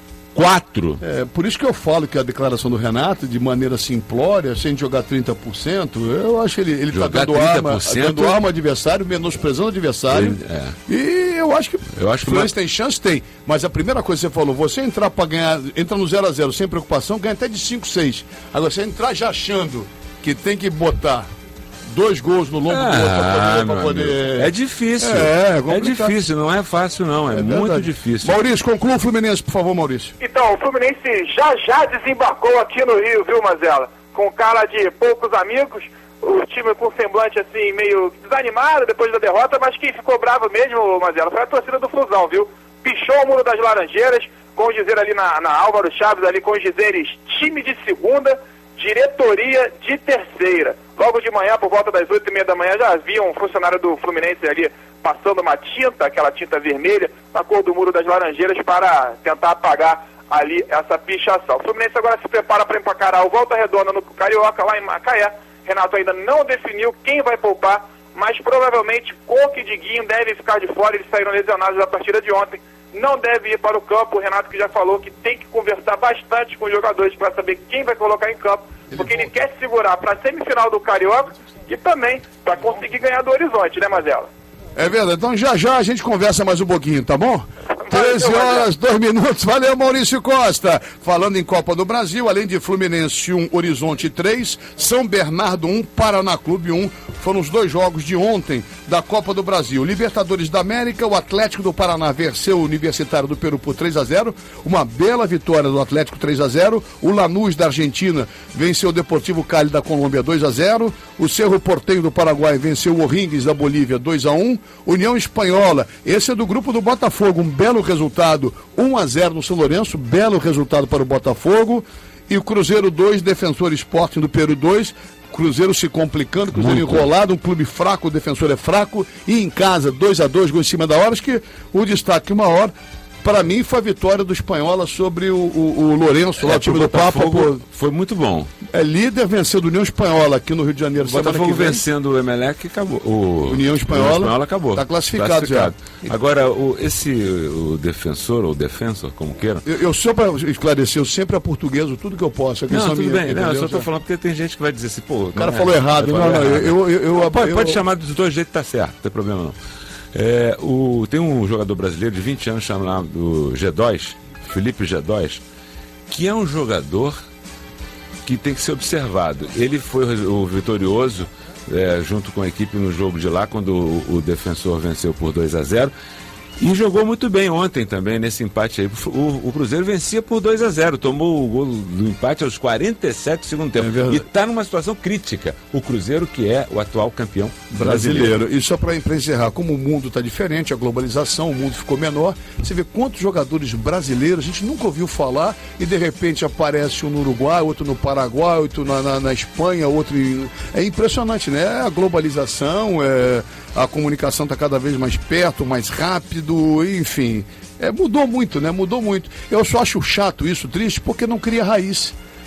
quatro. É, por isso que eu falo que a declaração do Renato, de maneira simplória, sem jogar trinta por cento, eu acho que ele, ele tá dando arma, dando arma ao adversário, menosprezando o adversário. É. E eu acho que eu acho que o Fluminense tem chance, tem. Mas a primeira coisa que você falou, você entrar para ganhar, entra no zero a zero sem preocupação, ganha até de cinco a seis. Agora, você entrar já achando que tem que botar dois gols no lombo ah, do outro pra poder, pra poder... É difícil. É, é, é difícil, não é fácil não, é, é muito verdade. difícil. Maurício, conclua o Fluminense, por favor, Maurício. Então, o Fluminense já já desembarcou aqui no Rio, viu, Mazela? Com cara de poucos amigos, o time com semblante assim, meio desanimado depois da derrota, mas quem ficou bravo mesmo, Mazela, foi a torcida do Flusão, viu? Pichou o Muro das Laranjeiras, com o dizer ali na, na Álvaro Chaves, ali com os dizeres time de segunda, diretoria de terceira. Logo de manhã, por volta das oito e meia da manhã, já havia um funcionário do Fluminense ali passando uma tinta, aquela tinta vermelha, na cor do Muro das Laranjeiras para tentar apagar ali essa pichação. O Fluminense agora se prepara para empacar o Volta Redonda no Carioca, lá em Macaé. Renato ainda não definiu quem vai poupar, mas provavelmente Coque e Diguinho devem ficar de fora, eles saíram lesionados da partida de ontem. Não deve ir para o campo, o Renato que já falou que tem que conversar bastante com os jogadores para saber quem vai colocar em campo, porque ele quer se segurar para a semifinal do Carioca e também para conseguir ganhar do Horizonte, né, Mazela? É verdade, então já já a gente conversa mais um pouquinho, tá bom? treze horas, dois minutos, valeu Maurício Costa. Falando em Copa do Brasil, além de Fluminense um, Horizonte três, São Bernardo um, Paraná Clube um, foram os dois jogos de ontem da Copa do Brasil. Libertadores da América, o Atlético do Paraná venceu o Universitário do Peru por três a zero, uma bela vitória do Atlético três a zero, o Lanús da Argentina venceu o Deportivo Cali da Colômbia dois a zero, o Cerro Porteño do Paraguai venceu o O'Higgins da Bolívia dois a um, União Espanhola, esse é do grupo do Botafogo, um belo resultado, um a zero no São Lourenço, belo resultado para o Botafogo, e o Cruzeiro dois, Defensor Sporting do Peru dois, Cruzeiro se complicando, Cruzeiro Muito. enrolado, um clube fraco, o Defensor é fraco, e em casa dois a dois, gol em cima da hora. Acho que o destaque uma hora, para mim, foi a vitória do Espanhola sobre o, o, o Lourenço, lá, é, o time do Papa. Por... Foi muito bom. É líder vencendo o União Espanhola aqui no Rio de Janeiro. O Botafogo vencendo o Emelec e acabou. O União Espanhola, União Espanhola acabou. Está classificado, classificado já. Agora, o, esse o defensor, ou defensor, como queira. Eu, eu só para esclarecer, eu sempre aportugueso tudo que eu posso. Não, tudo minha, bem. Não, eu só estou falando porque tem gente que vai dizer assim, pô. O cara falou é, errado. Não, não, eu, eu, eu, eu, pode, eu, pode chamar dos dois jeitos, tá certo, não tem problema não. É, o, tem um jogador brasileiro de vinte anos chamado G dois, Felipe G dois, que é um jogador que tem que ser observado. Ele foi o vitorioso é, junto com a equipe no jogo de lá, quando o, o Defensor venceu por dois a zero. E jogou muito bem ontem também, nesse empate aí. O, o Cruzeiro vencia por dois a zero, tomou o gol do empate aos quarenta e sete do segundo tempo. É e está numa situação crítica. O Cruzeiro, que é o atual campeão brasileiro. brasileiro. E só para encerrar, como o mundo está diferente, a globalização, o mundo ficou menor, você vê quantos jogadores brasileiros a gente nunca ouviu falar e de repente aparece um no Uruguai, outro no Paraguai, outro na, na, na Espanha, outro... Em... É impressionante, né? A globalização, é... a comunicação está cada vez mais perto, mais rápido, enfim, é, mudou muito, né? Mudou muito. Eu só acho chato isso, triste, porque não cria raiz.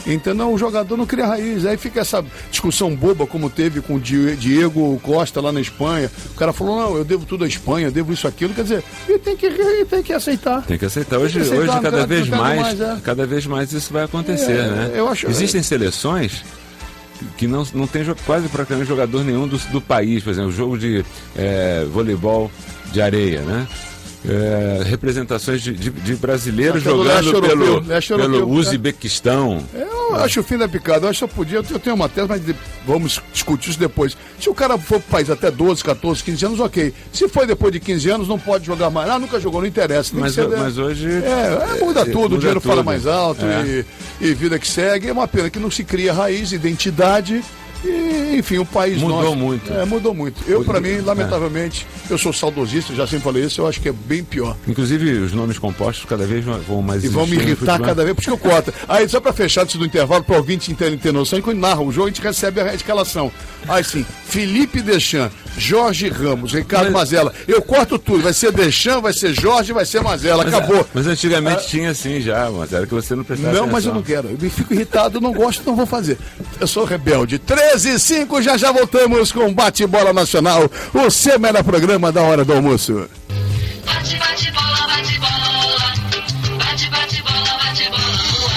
Então o jogador não cria raiz. Aí fica essa discussão boba como teve com o Diego Costa lá na Espanha. O cara falou, não, eu devo tudo à Espanha, eu devo isso, aquilo. Quer dizer, ele tem que, ele tem que aceitar. Tem que aceitar. Hoje, que aceitar, hoje cada, cada vez mais, mais é. cada vez mais isso vai acontecer, é, né? Eu acho, Existem é. seleções que não, não tem quase praticamente jogador nenhum do, do país. Por exemplo, jogo de é, voleibol de areia, né? É, representações de, de, de brasileiros jogando pelo, europeu, pelo Uzbequistão. Eu acho o fim da picada. Eu acho que eu podia. Eu tenho uma tese, mas vamos discutir isso depois. Se o cara for pro país até doze, catorze, quinze anos, ok. Se foi depois de quinze anos, não pode jogar mais. Ah, nunca jogou, não interessa. Mas, ser, mas hoje. É, é muda é, tudo, muda o dinheiro tudo. fala mais alto é. e, e vida que segue. É uma pena que não se cria raiz, identidade. E, enfim, o país mudou nosso, muito. É, mudou muito. Eu, para mim, lamentavelmente, é. eu sou saudosista, já sempre falei isso, eu acho que é bem pior. Inclusive, os nomes compostos cada vez vão mais... E vão me irritar cada vez, porque eu corto. Aí, só para fechar antes do intervalo, para o ouvinte ter, ter noção, quando narra o jogo, a gente recebe a escalação. Aí sim, Felipe Deschamps, Jorge Ramos, Ricardo mas... Mazella. Eu corto tudo, vai ser Deschamps, vai ser Jorge, vai ser Mazella, mas, acabou. Mas antigamente ah, tinha assim já, mas era que você não prestava Não, atenção. mas eu não quero, eu fico irritado, não gosto, não vou fazer. Eu sou rebelde. treze e cinco, já já voltamos com Bate-Bola Nacional, o seu melhor programa da hora do almoço. Bate, bate, bola, bate, bola. Bate, bate, bola, bate, bola.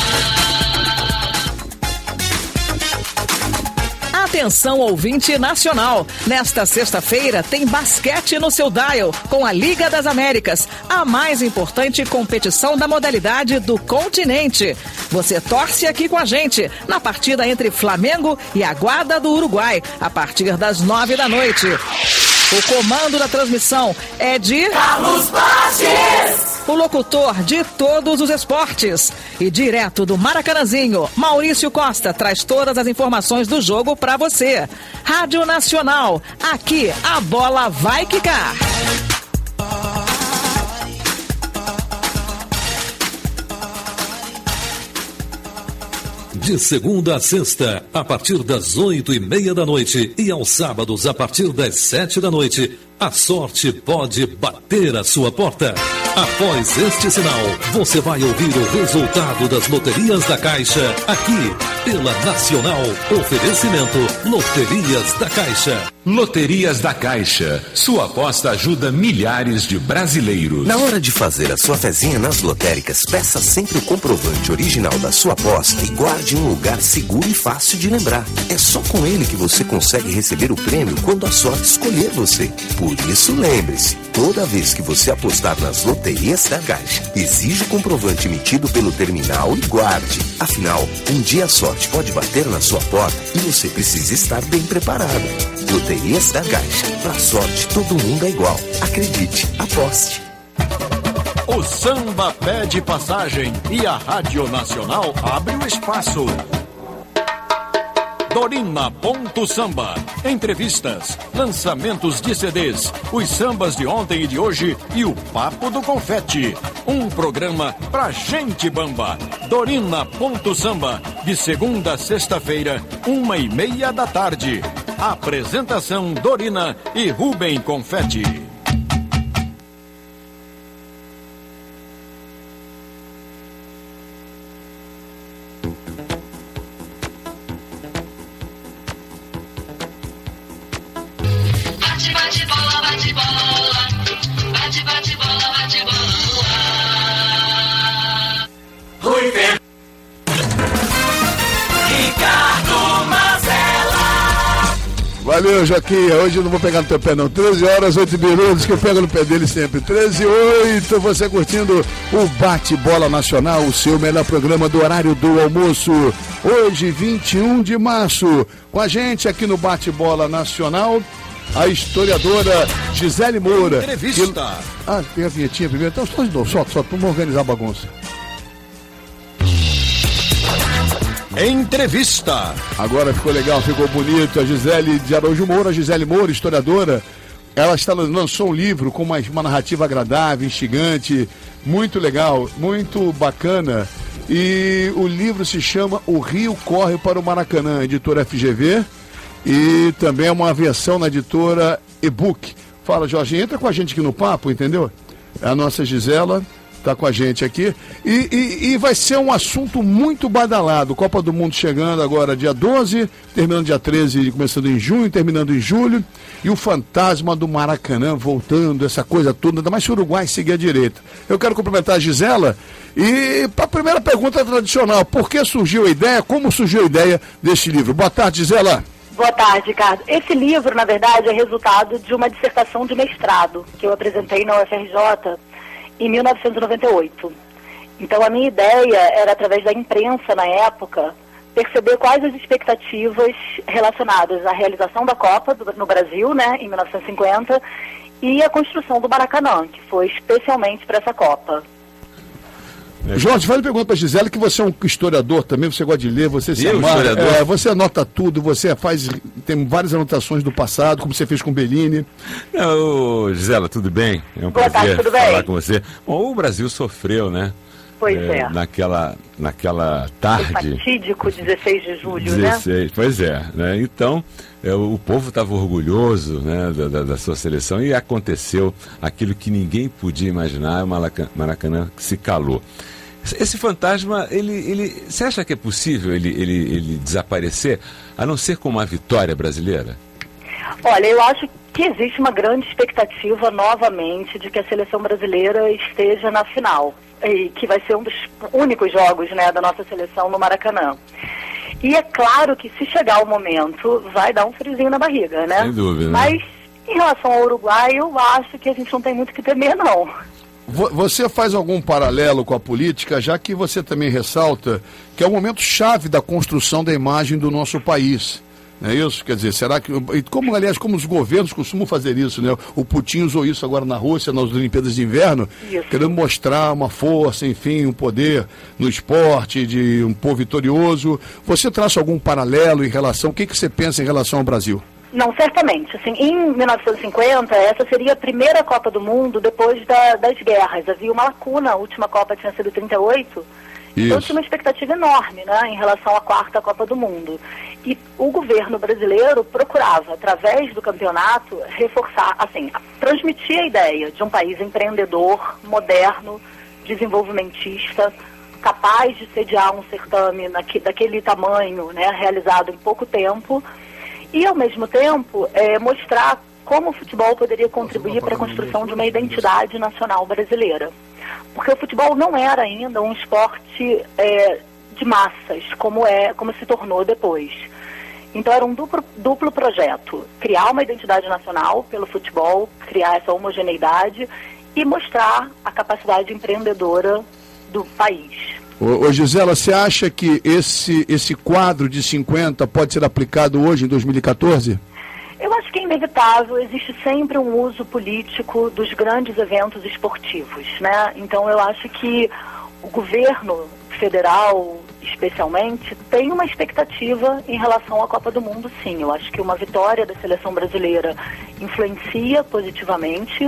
Atenção, ouvinte nacional. Nesta sexta-feira tem basquete no seu dial com a Liga das Américas, a mais importante competição da modalidade do continente. Você torce aqui com a gente na partida entre Flamengo e Aguada do Uruguai, a partir das nove da noite. O comando da transmissão é de Carlos Bastos, o locutor de todos os esportes. E direto do Maracanãzinho, Maurício Costa traz todas as informações do jogo para você. Rádio Nacional, aqui a bola vai quicar. De segunda a sexta, a partir das oito e meia da noite e aos sábados a partir das sete da noite, a sorte pode bater a sua porta. Após este sinal, você vai ouvir o resultado das loterias da Caixa aqui pela Nacional. Oferecimento Loterias da Caixa. Loterias da Caixa. Sua aposta ajuda milhares de brasileiros. Na hora de fazer a sua fezinha nas lotéricas, peça sempre o comprovante original da sua aposta e guarde em um lugar seguro e fácil de lembrar. É só com ele que você consegue receber o prêmio quando a sorte escolher você. Por isso, lembre-se, toda vez que você apostar nas loterias da Caixa, exige o comprovante emitido pelo terminal e guarde. Afinal, um dia a sorte pode bater na sua porta e você precisa estar bem preparado. Loterias da Caixa. Pra sorte, todo mundo é igual. Acredite, aposte. O samba pede passagem e a Rádio Nacional abre o espaço. Dorina.samba. Entrevistas, lançamentos de C Ds, os sambas de ontem e de hoje e o Papo do Confete. Um programa pra gente bamba. Dorina.samba. De segunda a sexta-feira, uma e meia da tarde. Apresentação Dorina e Rubem Confete. bate, bate, bola, bate, bola. Bate, bate, bola, bate, bola. Rui Fer... Ricardo Mazella. Valeu, Joaquim. Hoje eu não vou pegar no teu pé, não. treze horas, oito minutos, que eu pego no pé dele sempre. treze e oito, você curtindo o Bate-Bola Nacional, o seu melhor programa do horário do almoço. Hoje, vinte e um de março, com a gente aqui no Bate-Bola Nacional, a historiadora Gisele Moura. Entrevista. Que... Ah, tem a vinhetinha primeiro? Então, só de novo, só, só, vamos organizar a bagunça. Entrevista. Agora ficou legal, ficou bonito. A Gisele de Araújo Moura, a Gisele Moura, historiadora, ela está, lançou um livro com uma, uma narrativa agradável, instigante, muito legal, muito bacana. E o livro se chama O Rio Corre para o Maracanã, editora F G V, e também é uma versão na editora e-book. Fala, Jorge, entra com a gente aqui no papo, entendeu? A nossa Gisela, tá com a gente aqui. E, e, e vai ser um assunto muito badalado. Copa do Mundo chegando agora dia doze, terminando dia treze, começando em junho, terminando em julho. E o fantasma do Maracanã voltando, essa coisa toda, ainda mais se o Uruguai seguir à direita. Eu quero cumprimentar a Gisela. E para a primeira pergunta tradicional, por que surgiu a ideia, como surgiu a ideia deste livro? Boa tarde, Gisela. Boa tarde, Ricardo. Esse livro, na verdade, é resultado de uma dissertação de mestrado que eu apresentei na U F R J em mil novecentos e noventa e oito. Então, a minha ideia era, através da imprensa na época, perceber quais as expectativas relacionadas à realização da Copa do, no Brasil, né, em mil novecentos e cinquenta, e a construção do Maracanã, que foi especialmente para essa Copa. Jorge, fale pergunta para a Gisele, que você é um historiador também, você gosta de ler, você se Eu, amarra, historiador? é, você anota tudo, você faz, tem várias anotações do passado, como você fez com o Bellini. Não, Gisela, tudo bem? É um Boa prazer tarde, tudo falar bem? com você. Bom, o Brasil sofreu, né? Pois é. Naquela, naquela tarde. O fatídico dezesseis de julho, dezesseis, né? Pois é, né? Então, é, o povo estava orgulhoso, né, da, da, da sua seleção, e aconteceu aquilo que ninguém podia imaginar, o Maracanã, Maracanã que se calou. Esse fantasma, ele, ele, você acha que é possível ele, ele, ele desaparecer, a não ser com uma vitória brasileira? Olha, eu acho que existe uma grande expectativa novamente de que a seleção brasileira esteja na final, e que vai ser um dos únicos jogos, né, da nossa seleção no Maracanã. E é claro que se chegar o momento, vai dar um friozinho na barriga, né? Sem dúvida, né? Mas em relação ao Uruguai, eu acho que a gente não tem muito o que temer, não. Você faz algum paralelo com a política, já que você também ressalta que é o momento chave da construção da imagem do nosso país. Não é isso? Quer dizer, será que... Como, aliás, como os governos costumam fazer isso, né? O Putin usou isso agora na Rússia, nas Olimpíadas de Inverno, isso, querendo mostrar uma força, enfim, um poder no esporte, de um povo vitorioso. Você traça algum paralelo em relação... O que, que você pensa em relação ao Brasil? Não, certamente. Assim, em mil novecentos e cinquenta, essa seria a primeira Copa do Mundo depois da, das guerras. Havia uma lacuna, a última Copa tinha sido em trinta e oito. Isso. Então tinha uma expectativa enorme, né, em relação à quarta Copa do Mundo. E o governo brasileiro procurava, através do campeonato, reforçar, assim, transmitir a ideia de um país empreendedor, moderno, desenvolvimentista, capaz de sediar um certame naque, daquele tamanho, né, realizado em pouco tempo, e, ao mesmo tempo, é, mostrar como o futebol poderia contribuir para a construção de uma identidade nacional brasileira. Porque o futebol não era ainda um esporte é, de massas, como, é, como se tornou depois. Então era um duplo, duplo projeto, criar uma identidade nacional pelo futebol, criar essa homogeneidade e mostrar a capacidade empreendedora do país. Ô, ô Gisela, você acha que esse, esse quadro de cinquenta pode ser aplicado hoje, em dois mil e quatorze? Eu acho que é inevitável, existe sempre um uso político dos grandes eventos esportivos, né? Então eu acho que o governo federal, especialmente, tem uma expectativa em relação à Copa do Mundo, sim. Eu acho que uma vitória da seleção brasileira influencia positivamente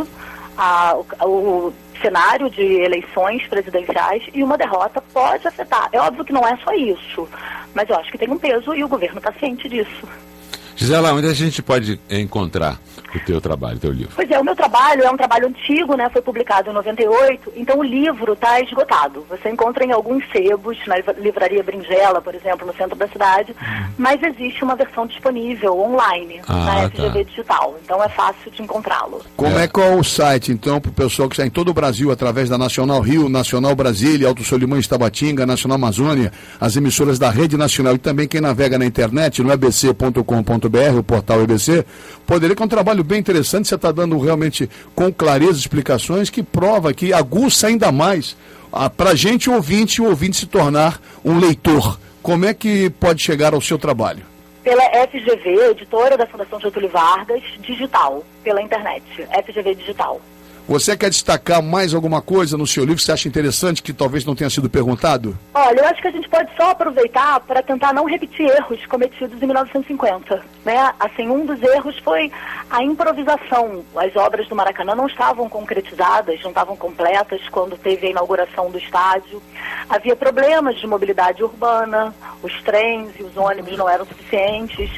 a, o, o cenário de eleições presidenciais, e uma derrota pode afetar. É óbvio que não é só isso, mas eu acho que tem um peso e o governo está ciente disso. Gisela, onde a gente pode encontrar o teu trabalho, o teu livro? Pois é, o meu trabalho é um trabalho antigo, né? Foi publicado em noventa e oito, então o livro está esgotado. Você encontra em alguns sebos, na livraria Brinjela, por exemplo, no centro da cidade, mas existe uma versão disponível online, Ah, na F G V tá. Digital, então é fácil de encontrá-lo. Como é, qual é o site, então, para o pessoal que está em todo o Brasil, através da Nacional Rio, Nacional Brasília, Alto Solimões, Tabatinga, Nacional Amazônia, as emissoras da Rede Nacional, e também quem navega na internet, no e b c ponto com ponto b r, o portal E B C, poderia, que é um trabalho bem interessante, você está dando realmente com clareza explicações que prova, que aguça ainda mais para a gente, o ouvinte, o ouvinte se tornar um leitor. Como é que pode chegar ao seu trabalho? Pela F G V, editora da Fundação Getúlio Vargas, digital, pela internet, F G V Digital. Você quer destacar mais alguma coisa no seu livro que você acha interessante, que talvez não tenha sido perguntado? Olha, eu acho que a gente pode só aproveitar para tentar não repetir erros cometidos em mil novecentos e cinquenta, né? Assim, um dos erros foi a improvisação. As obras do Maracanã não estavam concretizadas, não estavam completas quando teve a inauguração do estádio. Havia problemas de mobilidade urbana, os trens e os ônibus não eram suficientes.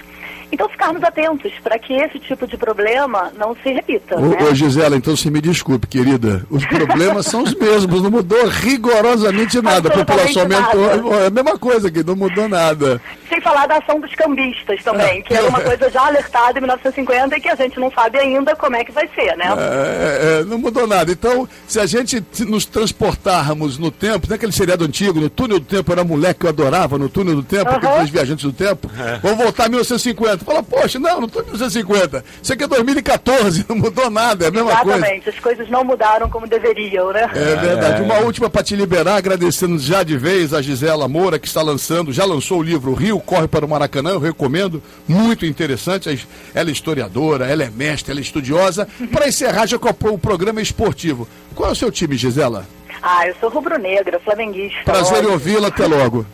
Então, ficarmos atentos para que esse tipo de problema não se repita. Ô, né? ô Gisela, então você me desculpe, querida. Os problemas são os mesmos, não mudou rigorosamente nada. A população aumentou, é a mesma coisa aqui, não mudou nada. Sem falar da ação dos cambistas também, que era uma coisa já alertada em mil novecentos e cinquenta e que a gente não sabe ainda como é que vai ser, né? É, é, não mudou nada. Então, se a gente nos transportarmos no tempo, naquele seriado antigo, no Túnel do Tempo, era a mulher que eu adorava, no Túnel do Tempo, Uhum. aqueles viajantes do tempo, é. vamos voltar a mil novecentos e cinquenta. Fala, poxa, não, não estou em mil novecentos e cinquenta. Isso aqui é dois mil e quatorze, não mudou nada, é a mesma Exatamente, coisa. Exatamente, as coisas não mudaram como deveriam, né? É verdade. Uma última para te liberar, agradecendo já de vez a Gisela Moura, que está lançando, já lançou o livro Rio Corre para o Maracanã, eu recomendo, muito interessante. Ela é historiadora, ela é mestre, ela é estudiosa. Para encerrar, já com o programa esportivo. Qual é o seu time, Gisela? Ah, eu sou rubro-negra, flamenguista. Prazer em ouvi-la, até logo.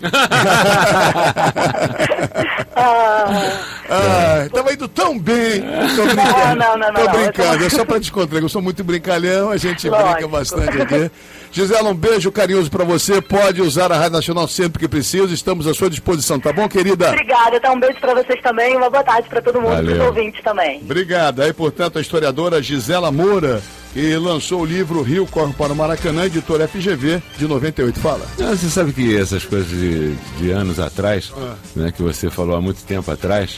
ah, ah, tava indo tão bem. Tô brincando. Não, não, não, Tô não, brincando, tô... é só pra descontrair. Eu sou muito brincalhão, a gente Lógico. brinca bastante aqui. Gisela, um beijo carinhoso pra você. Pode usar a Rádio Nacional sempre que precisa. Estamos à sua disposição, tá bom, querida? Obrigada, então um beijo pra vocês também. Uma boa tarde pra todo mundo, Valeu. pros ouvintes também. Obrigado. Aí, portanto, a historiadora Gisela Moura, que lançou o livro Rio Corre para o Maracanã, editora F G V, de noventa e oito. Fala. Ah, você sabe que essas coisas de, de anos atrás, ah. né, que você falou há muito tempo atrás,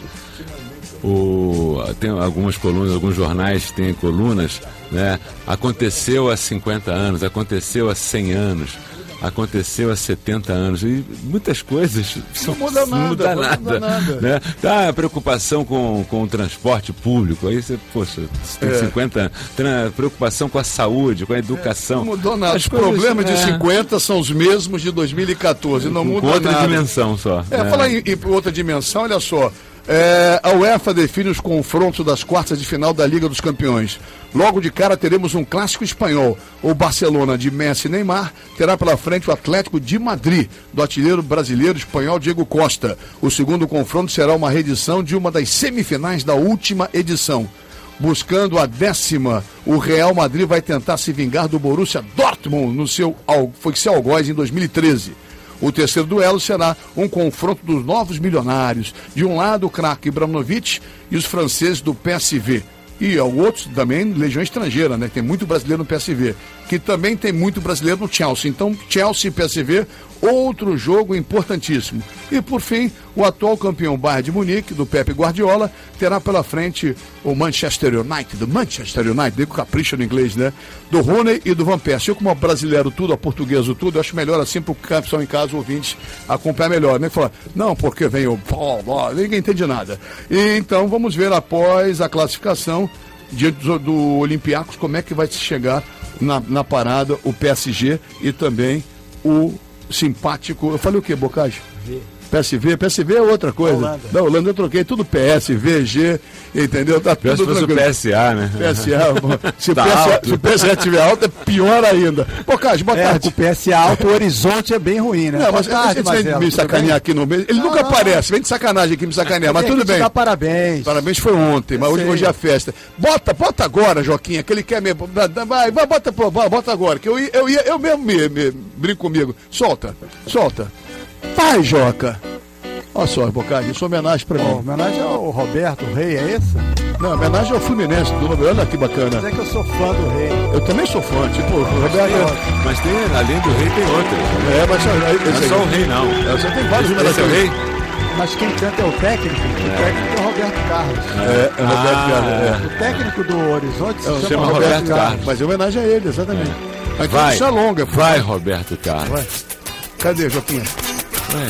o, tem algumas colunas, alguns jornais têm colunas, né? Aconteceu há cinquenta anos, aconteceu há cem anos, aconteceu há setenta anos, e muitas coisas não muda nada, não muda não nada, muda nada. Né? Tá, a preocupação com, com o transporte público, aí você, poxa, você tem é. cinquenta anos, tem a preocupação com a saúde, com a educação. É, não mudou nada, As os coisas, problemas é. de cinquenta são os mesmos de dois mil e quatorze, não com muda outra nada. dimensão só. É, né? falar em, em outra dimensão, olha só. É, a UEFA define os confrontos das quartas de final da Liga dos Campeões. Logo de cara teremos um clássico espanhol. O Barcelona de Messi e Neymar terá pela frente o Atlético de Madrid, do artilheiro brasileiro espanhol Diego Costa. O segundo confronto será uma reedição de uma das semifinais da última edição. Buscando a décima, o Real Madrid vai tentar se vingar do Borussia Dortmund no seu, foi seu algoz em dois mil e treze. O terceiro duelo será um confronto dos novos milionários. De um lado, o craque Ibrahimovic e os franceses do P S V. E ao outro também, legião estrangeira, né? Tem muito brasileiro no P S V. Que também tem muito brasileiro no Chelsea. Então, Chelsea e P S V, outro jogo importantíssimo. E por fim, o atual campeão Bayern de Munique, do Pepe Guardiola, terá pela frente o Manchester United, do Manchester United, digo capricho no inglês, né? Do Rooney e do Van Persie. Eu, como brasileiro tudo, a português tudo, eu acho melhor assim pro pessoal em casa, ouvintes, acompanhar melhor, né? Falar, não, porque vem o pó, ninguém entende nada. E então vamos ver após a classificação diante do, do Olympiacos como é que vai se chegar na, na parada o P S G e também o simpático. Eu falei o que, Bocage? V. P S V, P S V é outra coisa. Holanda. Da Holanda eu troquei tudo P S, V, G, entendeu? Tá tudo tranquilo. O P S A, né? P S A, se, tá o P S A se o P S A tiver alto, é pior ainda. Bocage, boa é, tarde. O P S A alto, o horizonte é bem ruim, né? Não, mas tarde, você vem me sacanear bem? Aqui no meio. Ele não, nunca não, aparece, não. Vem de sacanagem aqui me sacanear, mas tudo bem. Dá parabéns. Parabéns foi ontem, mas hoje, hoje é a festa. Bota, bota agora, Joquinha, que ele quer mesmo. Vai, vai, bota, bota agora, que eu, eu, eu, eu mesmo me, me brinco comigo. Solta, solta. Vai, Joca. Olha só, Bocage, isso é homenagem pra mim. Oh, homenagem ao Roberto, o Rei, é esse? Não, homenagem ao Fluminense do Novo. Olha que bacana. Mas é que eu sou fã do Rei. Eu também sou fã, tipo, o Roberto. Mas tem, além do Rei, tem outro. É, mas não é só o Rei, não. Você tem vários homenagens ao Rei. Mas quem canta é o técnico. O técnico é o Roberto Carlos. É, é o Roberto ah, Carlos. É. O técnico do Horizonte se é, chama, chama Roberto, Roberto Carlos. Carlos. Mas é homenagem a ele, exatamente. É. Vai, é longa. vai, Roberto Carlos. Vai. Cadê, Joquinha? Vai.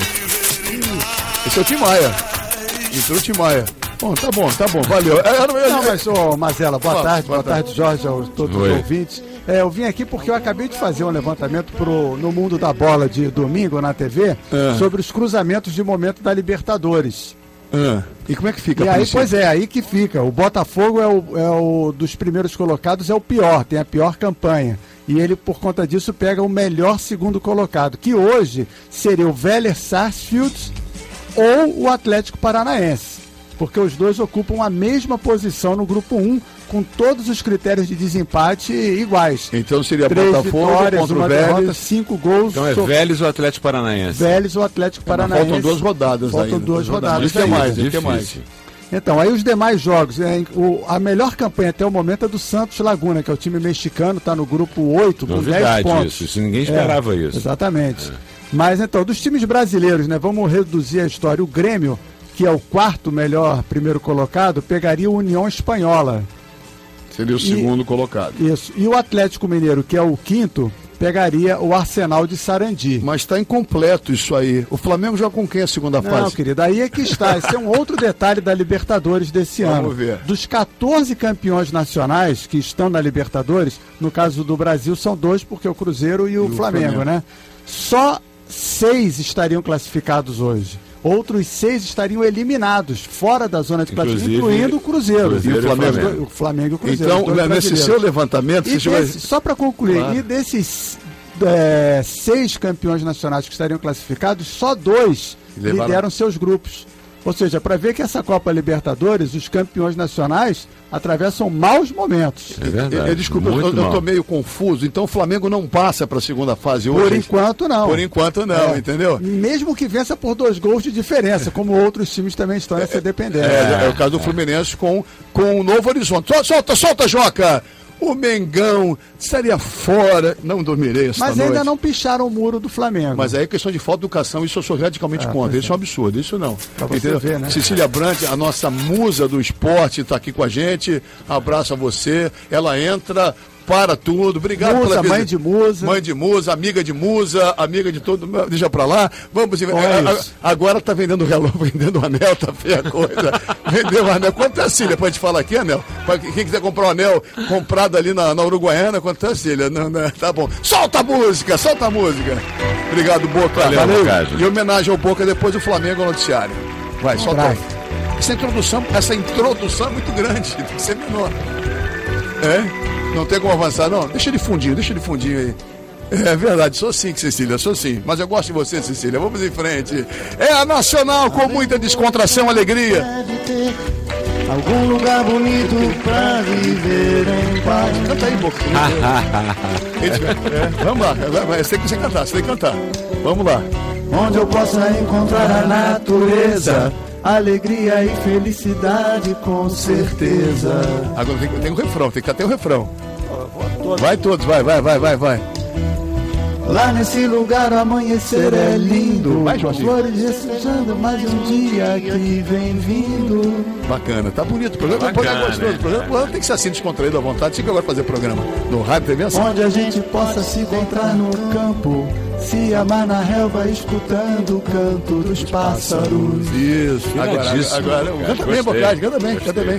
Esse é o Tim Maia. Entrou o Tim Maia. Bom, tá bom, tá bom, valeu. Não, mas, ô, Mazela, boa Fala, tarde, boa, boa tarde, tarde, Jorge, aos todos Oi. os ouvintes. É, eu vim aqui porque eu acabei de fazer um levantamento pro, no Mundo da Bola de domingo na T V é. sobre os cruzamentos de momento da Libertadores. É. E como é que fica? E aí, pois é, aí que fica. O Botafogo é o, é o dos primeiros colocados, é o pior, tem a pior campanha. E ele, por conta disso, pega o melhor segundo colocado, que hoje seria o Vélez Sarsfield ou o Atlético Paranaense, porque os dois ocupam a mesma posição no grupo um, com todos os critérios de desempate iguais. Então seria Três Botafogo vitórias, contra uma o Vélez. derrota, cinco gols. Então é so... Vélez ou Atlético Paranaense? Vélez ou Atlético Paranaense. Faltam duas rodadas Faltam ainda. duas rodadas. Isso é mais, isso é mais. Então, aí os demais jogos, é, o, a melhor campanha até o momento é do Santos Laguna, que é o time mexicano, está no grupo oito, com dez pontos. Isso, isso, ninguém esperava é, isso. Exatamente. É. Mas então, dos times brasileiros, né, vamos reduzir a história. O Grêmio, que é o quarto melhor primeiro colocado, pegaria o União Espanhola. Seria o segundo e, colocado. Isso. E o Atlético Mineiro, que é o quinto, pegaria o Arsenal de Sarandi. Mas está incompleto isso aí. O Flamengo joga com quem a segunda Não, fase? Não, querido, aí é que está. Esse é um outro detalhe da Libertadores desse Vamos ano. ver. Dos quatorze campeões nacionais que estão na Libertadores, no caso do Brasil são dois, porque o Cruzeiro e o, e Flamengo, o Flamengo, né? Só seis estariam classificados hoje. Outros seis estariam eliminados, fora da zona de classificação, incluindo o Cruzeiro. Cruzeiro e o Flamengo. O Flamengo e o Cruzeiro. Então, nesse seu levantamento... E desse, só para concluir, claro. E desses é, seis campeões nacionais que estariam classificados, só dois Levaram. lideram seus grupos. Ou seja, para ver que essa Copa Libertadores, os campeões nacionais atravessam maus momentos. É verdade. É, desculpa, eu, eu tô meio confuso. Então o Flamengo não passa para a segunda fase hoje? Por enquanto não. Por enquanto não, é. entendeu? Mesmo que vença por dois gols de diferença, como outros times também estão nessa dependência. É, é, é o caso do Fluminense com, com o Novo Horizonte. Solta, solta, Joca! O Mengão estaria fora, não dormirei esta Mas noite. ainda não picharam o muro do Flamengo. Mas aí é questão de falta de educação, isso eu sou radicalmente é, contra, isso é um absurdo, isso não. Pra você ver, né? Cecília Brandt, a nossa musa do esporte, está aqui com a gente, abraço a você, ela entra... Para tudo, obrigado musa, pela visita. Mãe de musa. Mãe de musa, amiga de musa, amiga de todo mundo. Deixa pra lá. Vamos é, agora tá vendendo relógio, vendendo o anel, tá feia a coisa. Vendeu o anel. Quanto é, Cília? Pode falar aqui, anel? Pra quem quiser comprar um anel comprado ali na, na Uruguaiana, quanto é, Cília? Não, não, tá bom. Solta a música, solta a música. Obrigado, Boca. Valeu, Valeu. Em homenagem ao Boca, depois o Flamengo ao noticiário. Vai, solta aí. Essa introdução, essa introdução é muito grande, tem que ser menor. É? Não tem como avançar, não? Deixa ele fundinho, deixa ele fundinho aí. É verdade, sou sim, Cecília, sou sim. Mas eu gosto de você, Cecília. Vamos em frente. É a Nacional com muita descontração, alegria. Algum lugar bonito pra viver em paz. Canta aí, Boca. é, vamos lá, você tem que você cantar, você tem que cantar. Vamos lá. Onde eu possa encontrar a natureza, alegria e felicidade, com certeza. Agora tem, tem um refrão, tem que até o refrão. Vai todos, vai, vai, vai, vai, vai. Lá nesse lugar o amanhecer é lindo, vai, flores recejando mais um dia que vem vindo. Bacana, tá bonito o programa. Bacana, é gostoso, né? O programa tem que ser assim, descontraído à vontade. Fica agora fazer programa no rádio, T V assim. Onde a gente possa se encontrar no campo, se amar na relva, escutando o canto dos pássaros. Isso, agora, agora, agora canta bem, Bocage, canta bem, canta bem.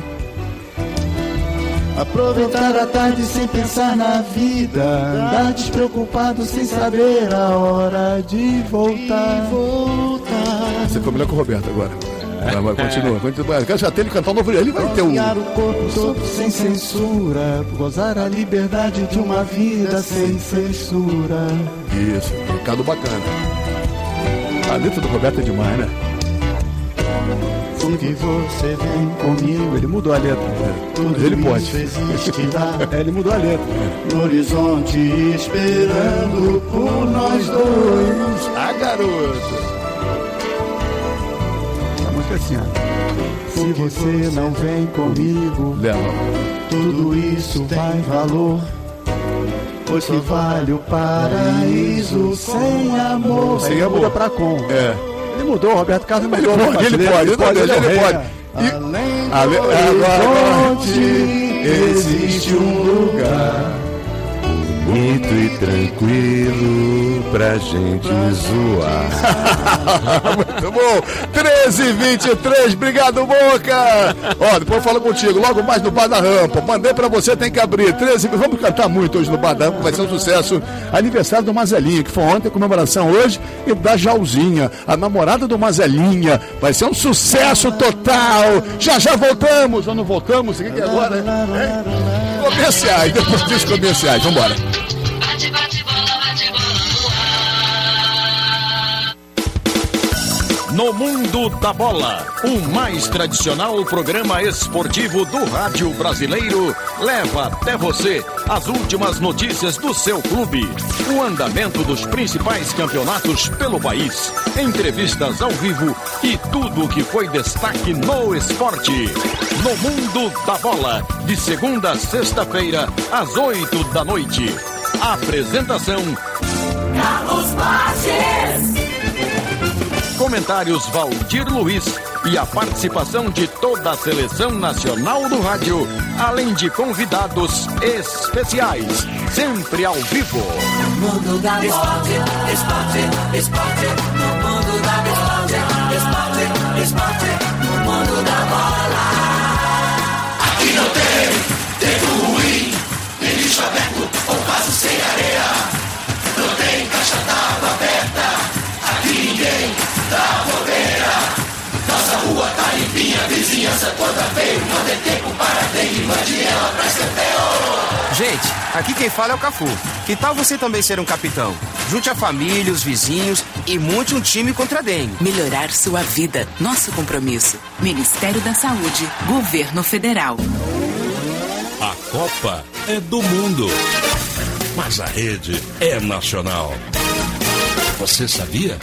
Aproveitar a tarde sem pensar na vida, andar despreocupado sem saber a hora de voltar. Você foi melhor com o Roberto agora. É. Vai, continua, continua. Eu quero já ter ele cantar um novo. Ele vai ter um. Gozar o corpo todo sem censura, gozar a liberdade de uma vida sem censura. Isso, recado bacana. A letra do Roberto é demais, né? Que você vem comigo. Ele mudou a letra. Tudo ele pode. é, ele mudou a letra. No horizonte esperando por nós dois. Ah, garoto. A música assim, ó. Se você não vem comigo, Leva. Tudo isso vai valor. Pois que vale o paraíso sem amor. Sem amor. Muda pra com. É. Ele mudou, o Roberto Carlos mudou. Ele pode, ele pode, ele pode. Ele, ele pode. E, além do horizonte existe um lugar bonito e tranquilo pra gente zoar. Muito bom. treze e vinte e três, obrigado, Boca. Ó, depois eu falo contigo, logo mais no Bar da Rampa. Mandei pra você, tem que abrir. treze, vamos cantar muito hoje no Bar da Rampa, vai ser um sucesso. Aniversário do Mazelinha, que foi ontem, comemoração hoje, e da Jaulzinha, a namorada do Mazelinha. Vai ser um sucesso total. Já já voltamos, ou não voltamos? O que é agora? É? Comerciais, depois disso comerciais, vambora. Bate, bate, bola, bate, bola no ar. No Mundo da Bola, o mais tradicional programa esportivo do rádio brasileiro, leva até você as últimas notícias do seu clube, o andamento dos principais campeonatos pelo país, entrevistas ao vivo e tudo o que foi destaque no esporte. No Mundo da Bola, de segunda a sexta-feira, às oito da noite. Apresentação: Carlos Marques. Comentários: Valdir Luiz e a participação de toda a seleção nacional do rádio, além de convidados especiais, sempre ao vivo. Mundo da bola. Esporte, esporte, esporte. No mundo da bola. Esporte, esporte. No mundo da bola. Aqui não tem tempo ruim, nem lixo aberto ou vaso sem areia. Não tem caixa d'água aberta. Aqui ninguém dá bobeira. Nossa rua tá limpinha, vizinhança toda veio. Não tem tempo para dengue, mande ela pra escanteio. Gente, aqui quem fala é o Cafu. Que tal você também ser um capitão? Junte a família, os vizinhos e monte um time contra a dengue. Melhorar sua vida, nosso compromisso. Ministério da Saúde, Governo Federal. A Copa é do mundo, mas a rede é nacional. Você sabia?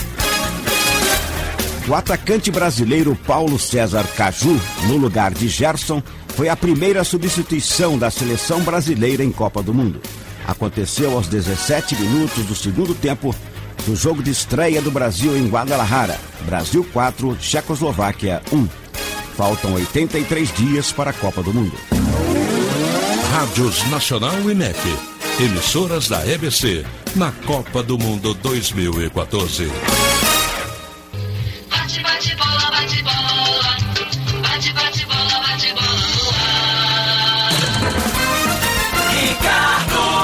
O atacante brasileiro Paulo César Caju, no lugar de Gerson, foi a primeira substituição da seleção brasileira em Copa do Mundo. Aconteceu aos dezessete minutos do segundo tempo do jogo de estreia do Brasil em Guadalajara. Brasil quatro, Tchecoslováquia um. Faltam oitenta e três dias para a Copa do Mundo. Rádios Nacional e M E P, emissoras da E B C, na Copa do Mundo dois mil e quatorze. Bate, bate, bola, bate, bola. Bate, bate, bola, bate, bola no ar. Ricardo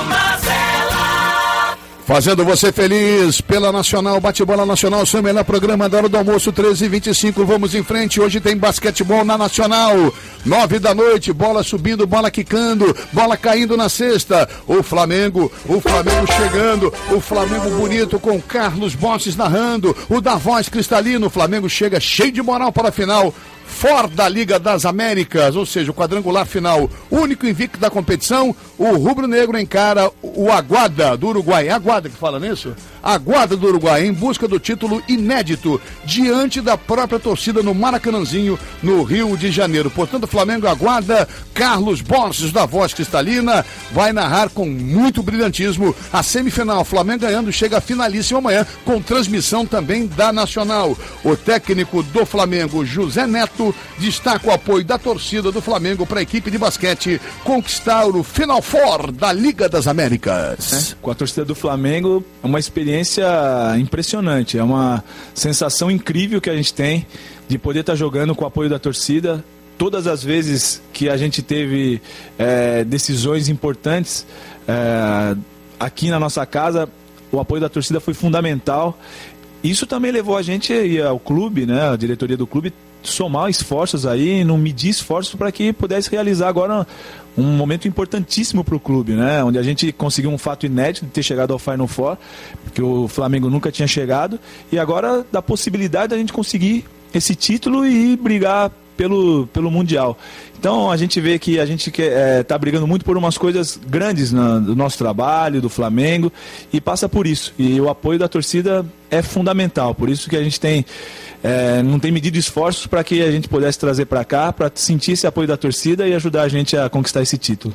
Mazella. Fazendo você feliz pela Nacional, Bate-Bola Nacional, seu melhor programa da hora do almoço, treze e vinte e cinco. Vamos em frente, hoje tem basquetebol na Nacional, nove da noite, bola subindo, bola quicando, bola caindo na cesta. O Flamengo, o Flamengo chegando, o Flamengo bonito com Carlos Bosses narrando, o da voz cristalino. O Flamengo chega cheio de moral para a final, fora da Liga das Américas, ou seja, o quadrangular final, único invicto da competição. O rubro-negro encara o Aguada do Uruguai. É Aguada que fala nisso? Aguada do Uruguai, em busca do título inédito, diante da própria torcida no Maracanãzinho, no Rio de Janeiro. Portanto, o Flamengo aguarda. Carlos Borges, da voz cristalina, vai narrar com muito brilhantismo a semifinal. Flamengo ganhando, chega a finalíssima amanhã, com transmissão também da Nacional. O técnico do Flamengo, José Neto, destaca o apoio da torcida do Flamengo para a equipe de basquete conquistar o Final Four da Liga das Américas. É, com a torcida do Flamengo, é uma experiência impressionante, é uma sensação incrível que a gente tem de poder estar jogando com o apoio da torcida. Todas as vezes que a gente teve é, decisões importantes é, aqui na nossa casa, o apoio da torcida foi fundamental. Isso também levou a gente e ao clube, né, a diretoria do clube, somar esforços aí, não medir esforços para que pudesse realizar agora um momento importantíssimo para o clube, né? Onde a gente conseguiu um fato inédito de ter chegado ao Final Four, porque o Flamengo nunca tinha chegado, e agora dá possibilidade da gente conseguir esse título e brigar pelo, pelo Mundial. Então a gente vê que a gente está é, tá brigando muito por umas coisas grandes na, do nosso trabalho, do Flamengo, e passa por isso. E o apoio da torcida é fundamental, por isso que a gente tem É, não tem medido esforços para que a gente pudesse trazer para cá, para sentir esse apoio da torcida e ajudar a gente a conquistar esse título.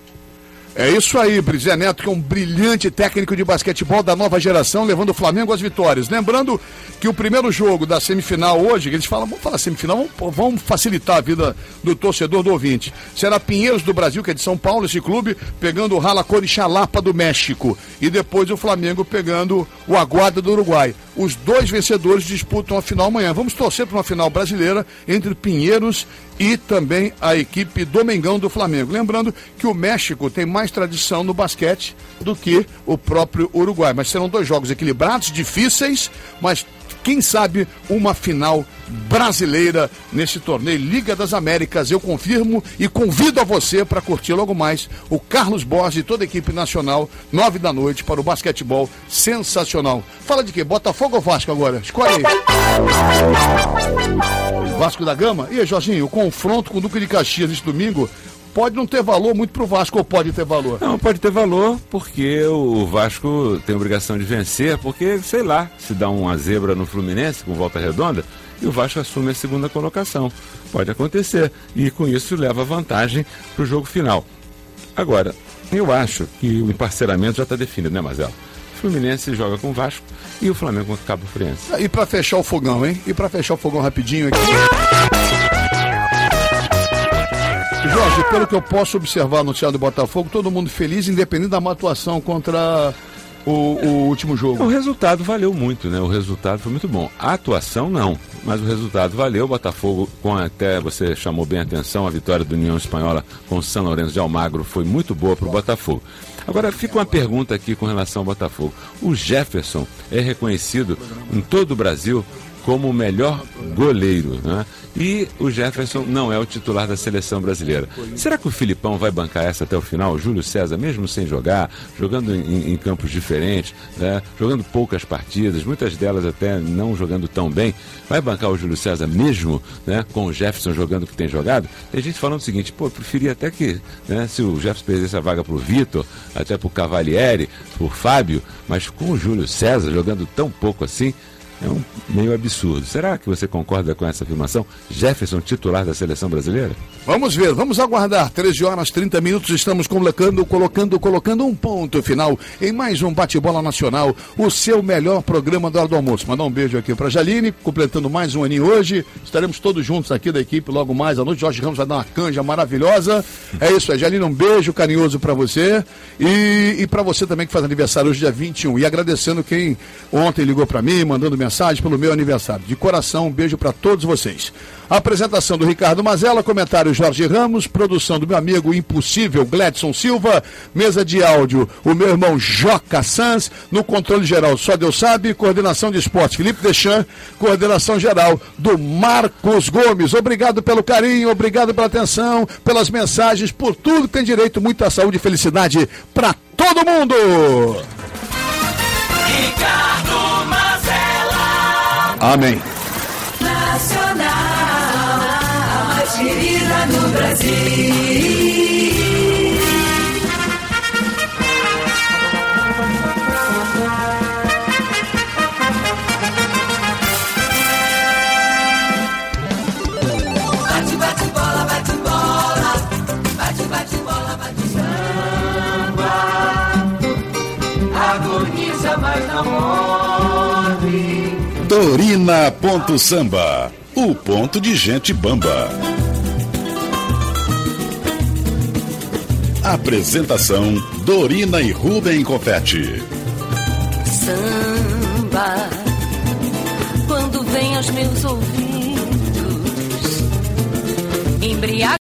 É isso aí, Zé Neto, que é um brilhante técnico de basquetebol da nova geração, levando o Flamengo às vitórias. Lembrando que o primeiro jogo da semifinal hoje, que eles falam, vamos falar semifinal, vamos, vamos facilitar a vida do torcedor, do ouvinte. Será Pinheiros do Brasil, que é de São Paulo, esse clube, pegando o Rala Corichalapa do México. E depois o Flamengo pegando o Aguada do Uruguai. Os dois vencedores disputam a final amanhã. Vamos torcer para uma final brasileira entre Pinheiros e também a equipe do Mengão do Flamengo. Lembrando que o México tem mais tradição no basquete do que o próprio Uruguai. Mas serão dois jogos equilibrados, difíceis, mas quem sabe, uma final brasileira nesse torneio Liga das Américas. Eu confirmo e convido a você para curtir logo mais o Carlos Borges e toda a equipe nacional, nove da noite, para o basquetebol sensacional. Fala de quê? Botafogo ou Vasco agora? Escolhe aí. Vasco da Gama? E aí, Jorginho, o confronto com o Duque de Caxias este domingo pode não ter valor muito pro Vasco, ou pode ter valor? Não, pode ter valor porque o Vasco tem a obrigação de vencer, porque, sei lá, se dá uma zebra no Fluminense com volta redonda e o Vasco assume a segunda colocação. Pode acontecer. E com isso leva vantagem pro jogo final. Agora, eu acho que o emparceramento já está definido, né, Marcelo? O Fluminense joga com o Vasco e o Flamengo com o Cabo Friense. E para fechar o fogão, hein? E para fechar o fogão rapidinho aqui... Jorge, pelo que eu posso observar no Teatro do Botafogo, todo mundo feliz, independente da atuação contra o, o último jogo. O resultado valeu muito, né? O resultado foi muito bom. A atuação não, mas o resultado valeu. O Botafogo, com até você chamou bem a atenção, a vitória do União Espanhola com o São Lourenço de Almagro foi muito boa para o Botafogo. Agora, fica uma pergunta aqui com relação ao Botafogo. O Jefferson é reconhecido em todo o Brasil como o melhor goleiro, né? E o Jefferson não é o titular da seleção brasileira. Será que o Filipão vai bancar essa até o final? O Júlio César, mesmo sem jogar, jogando em, em campos diferentes, né? Jogando poucas partidas, muitas delas até não jogando tão bem, vai bancar o Júlio César mesmo, né? Com o Jefferson jogando o que tem jogado? Tem gente falando o seguinte, pô, eu preferia até que, né, se o Jefferson perdesse a vaga pro Vitor, até pro Cavalieri, pro Fábio, mas com o Júlio César jogando tão pouco assim, é um meio absurdo. Será que você concorda com essa afirmação? Jefferson, titular da seleção brasileira? Vamos ver, vamos aguardar. treze horas, trinta minutos, estamos colocando, colocando, colocando um ponto final em mais um Bate-Bola Nacional, o seu melhor programa da hora do almoço. Mandar um beijo aqui pra Jaline, completando mais um aninho hoje. Estaremos todos juntos aqui da equipe logo mais à noite. Jorge Ramos vai dar uma canja maravilhosa. É isso aí, Jaline, um beijo carinhoso pra você. E, e pra você também que faz aniversário hoje, dia vinte e um. E agradecendo quem ontem ligou pra mim, mandando mensagem pelo meu aniversário. De coração, um beijo pra todos vocês. A apresentação do Ricardo Mazella, comentário Jorge Ramos, produção do meu amigo impossível Gledson Silva, mesa de áudio o meu irmão Joca Sanz, no controle geral só Deus sabe, coordenação de esporte Felipe Deschamps, coordenação geral do Marcos Gomes. Obrigado pelo carinho, obrigado pela atenção, pelas mensagens, por tudo que tem direito, muita saúde e felicidade para todo mundo. Ricardo Mazella. Amém. Nacional, a mais querida do Brasil. Bate, bate bola, bate bola, bate, bate bola, bate samba, agoniza, mas não morre. Dorina.samba, o ponto de gente bamba. Apresentação Dorina e Rubem Confetti. Samba, quando vem aos meus ouvidos, embriagado.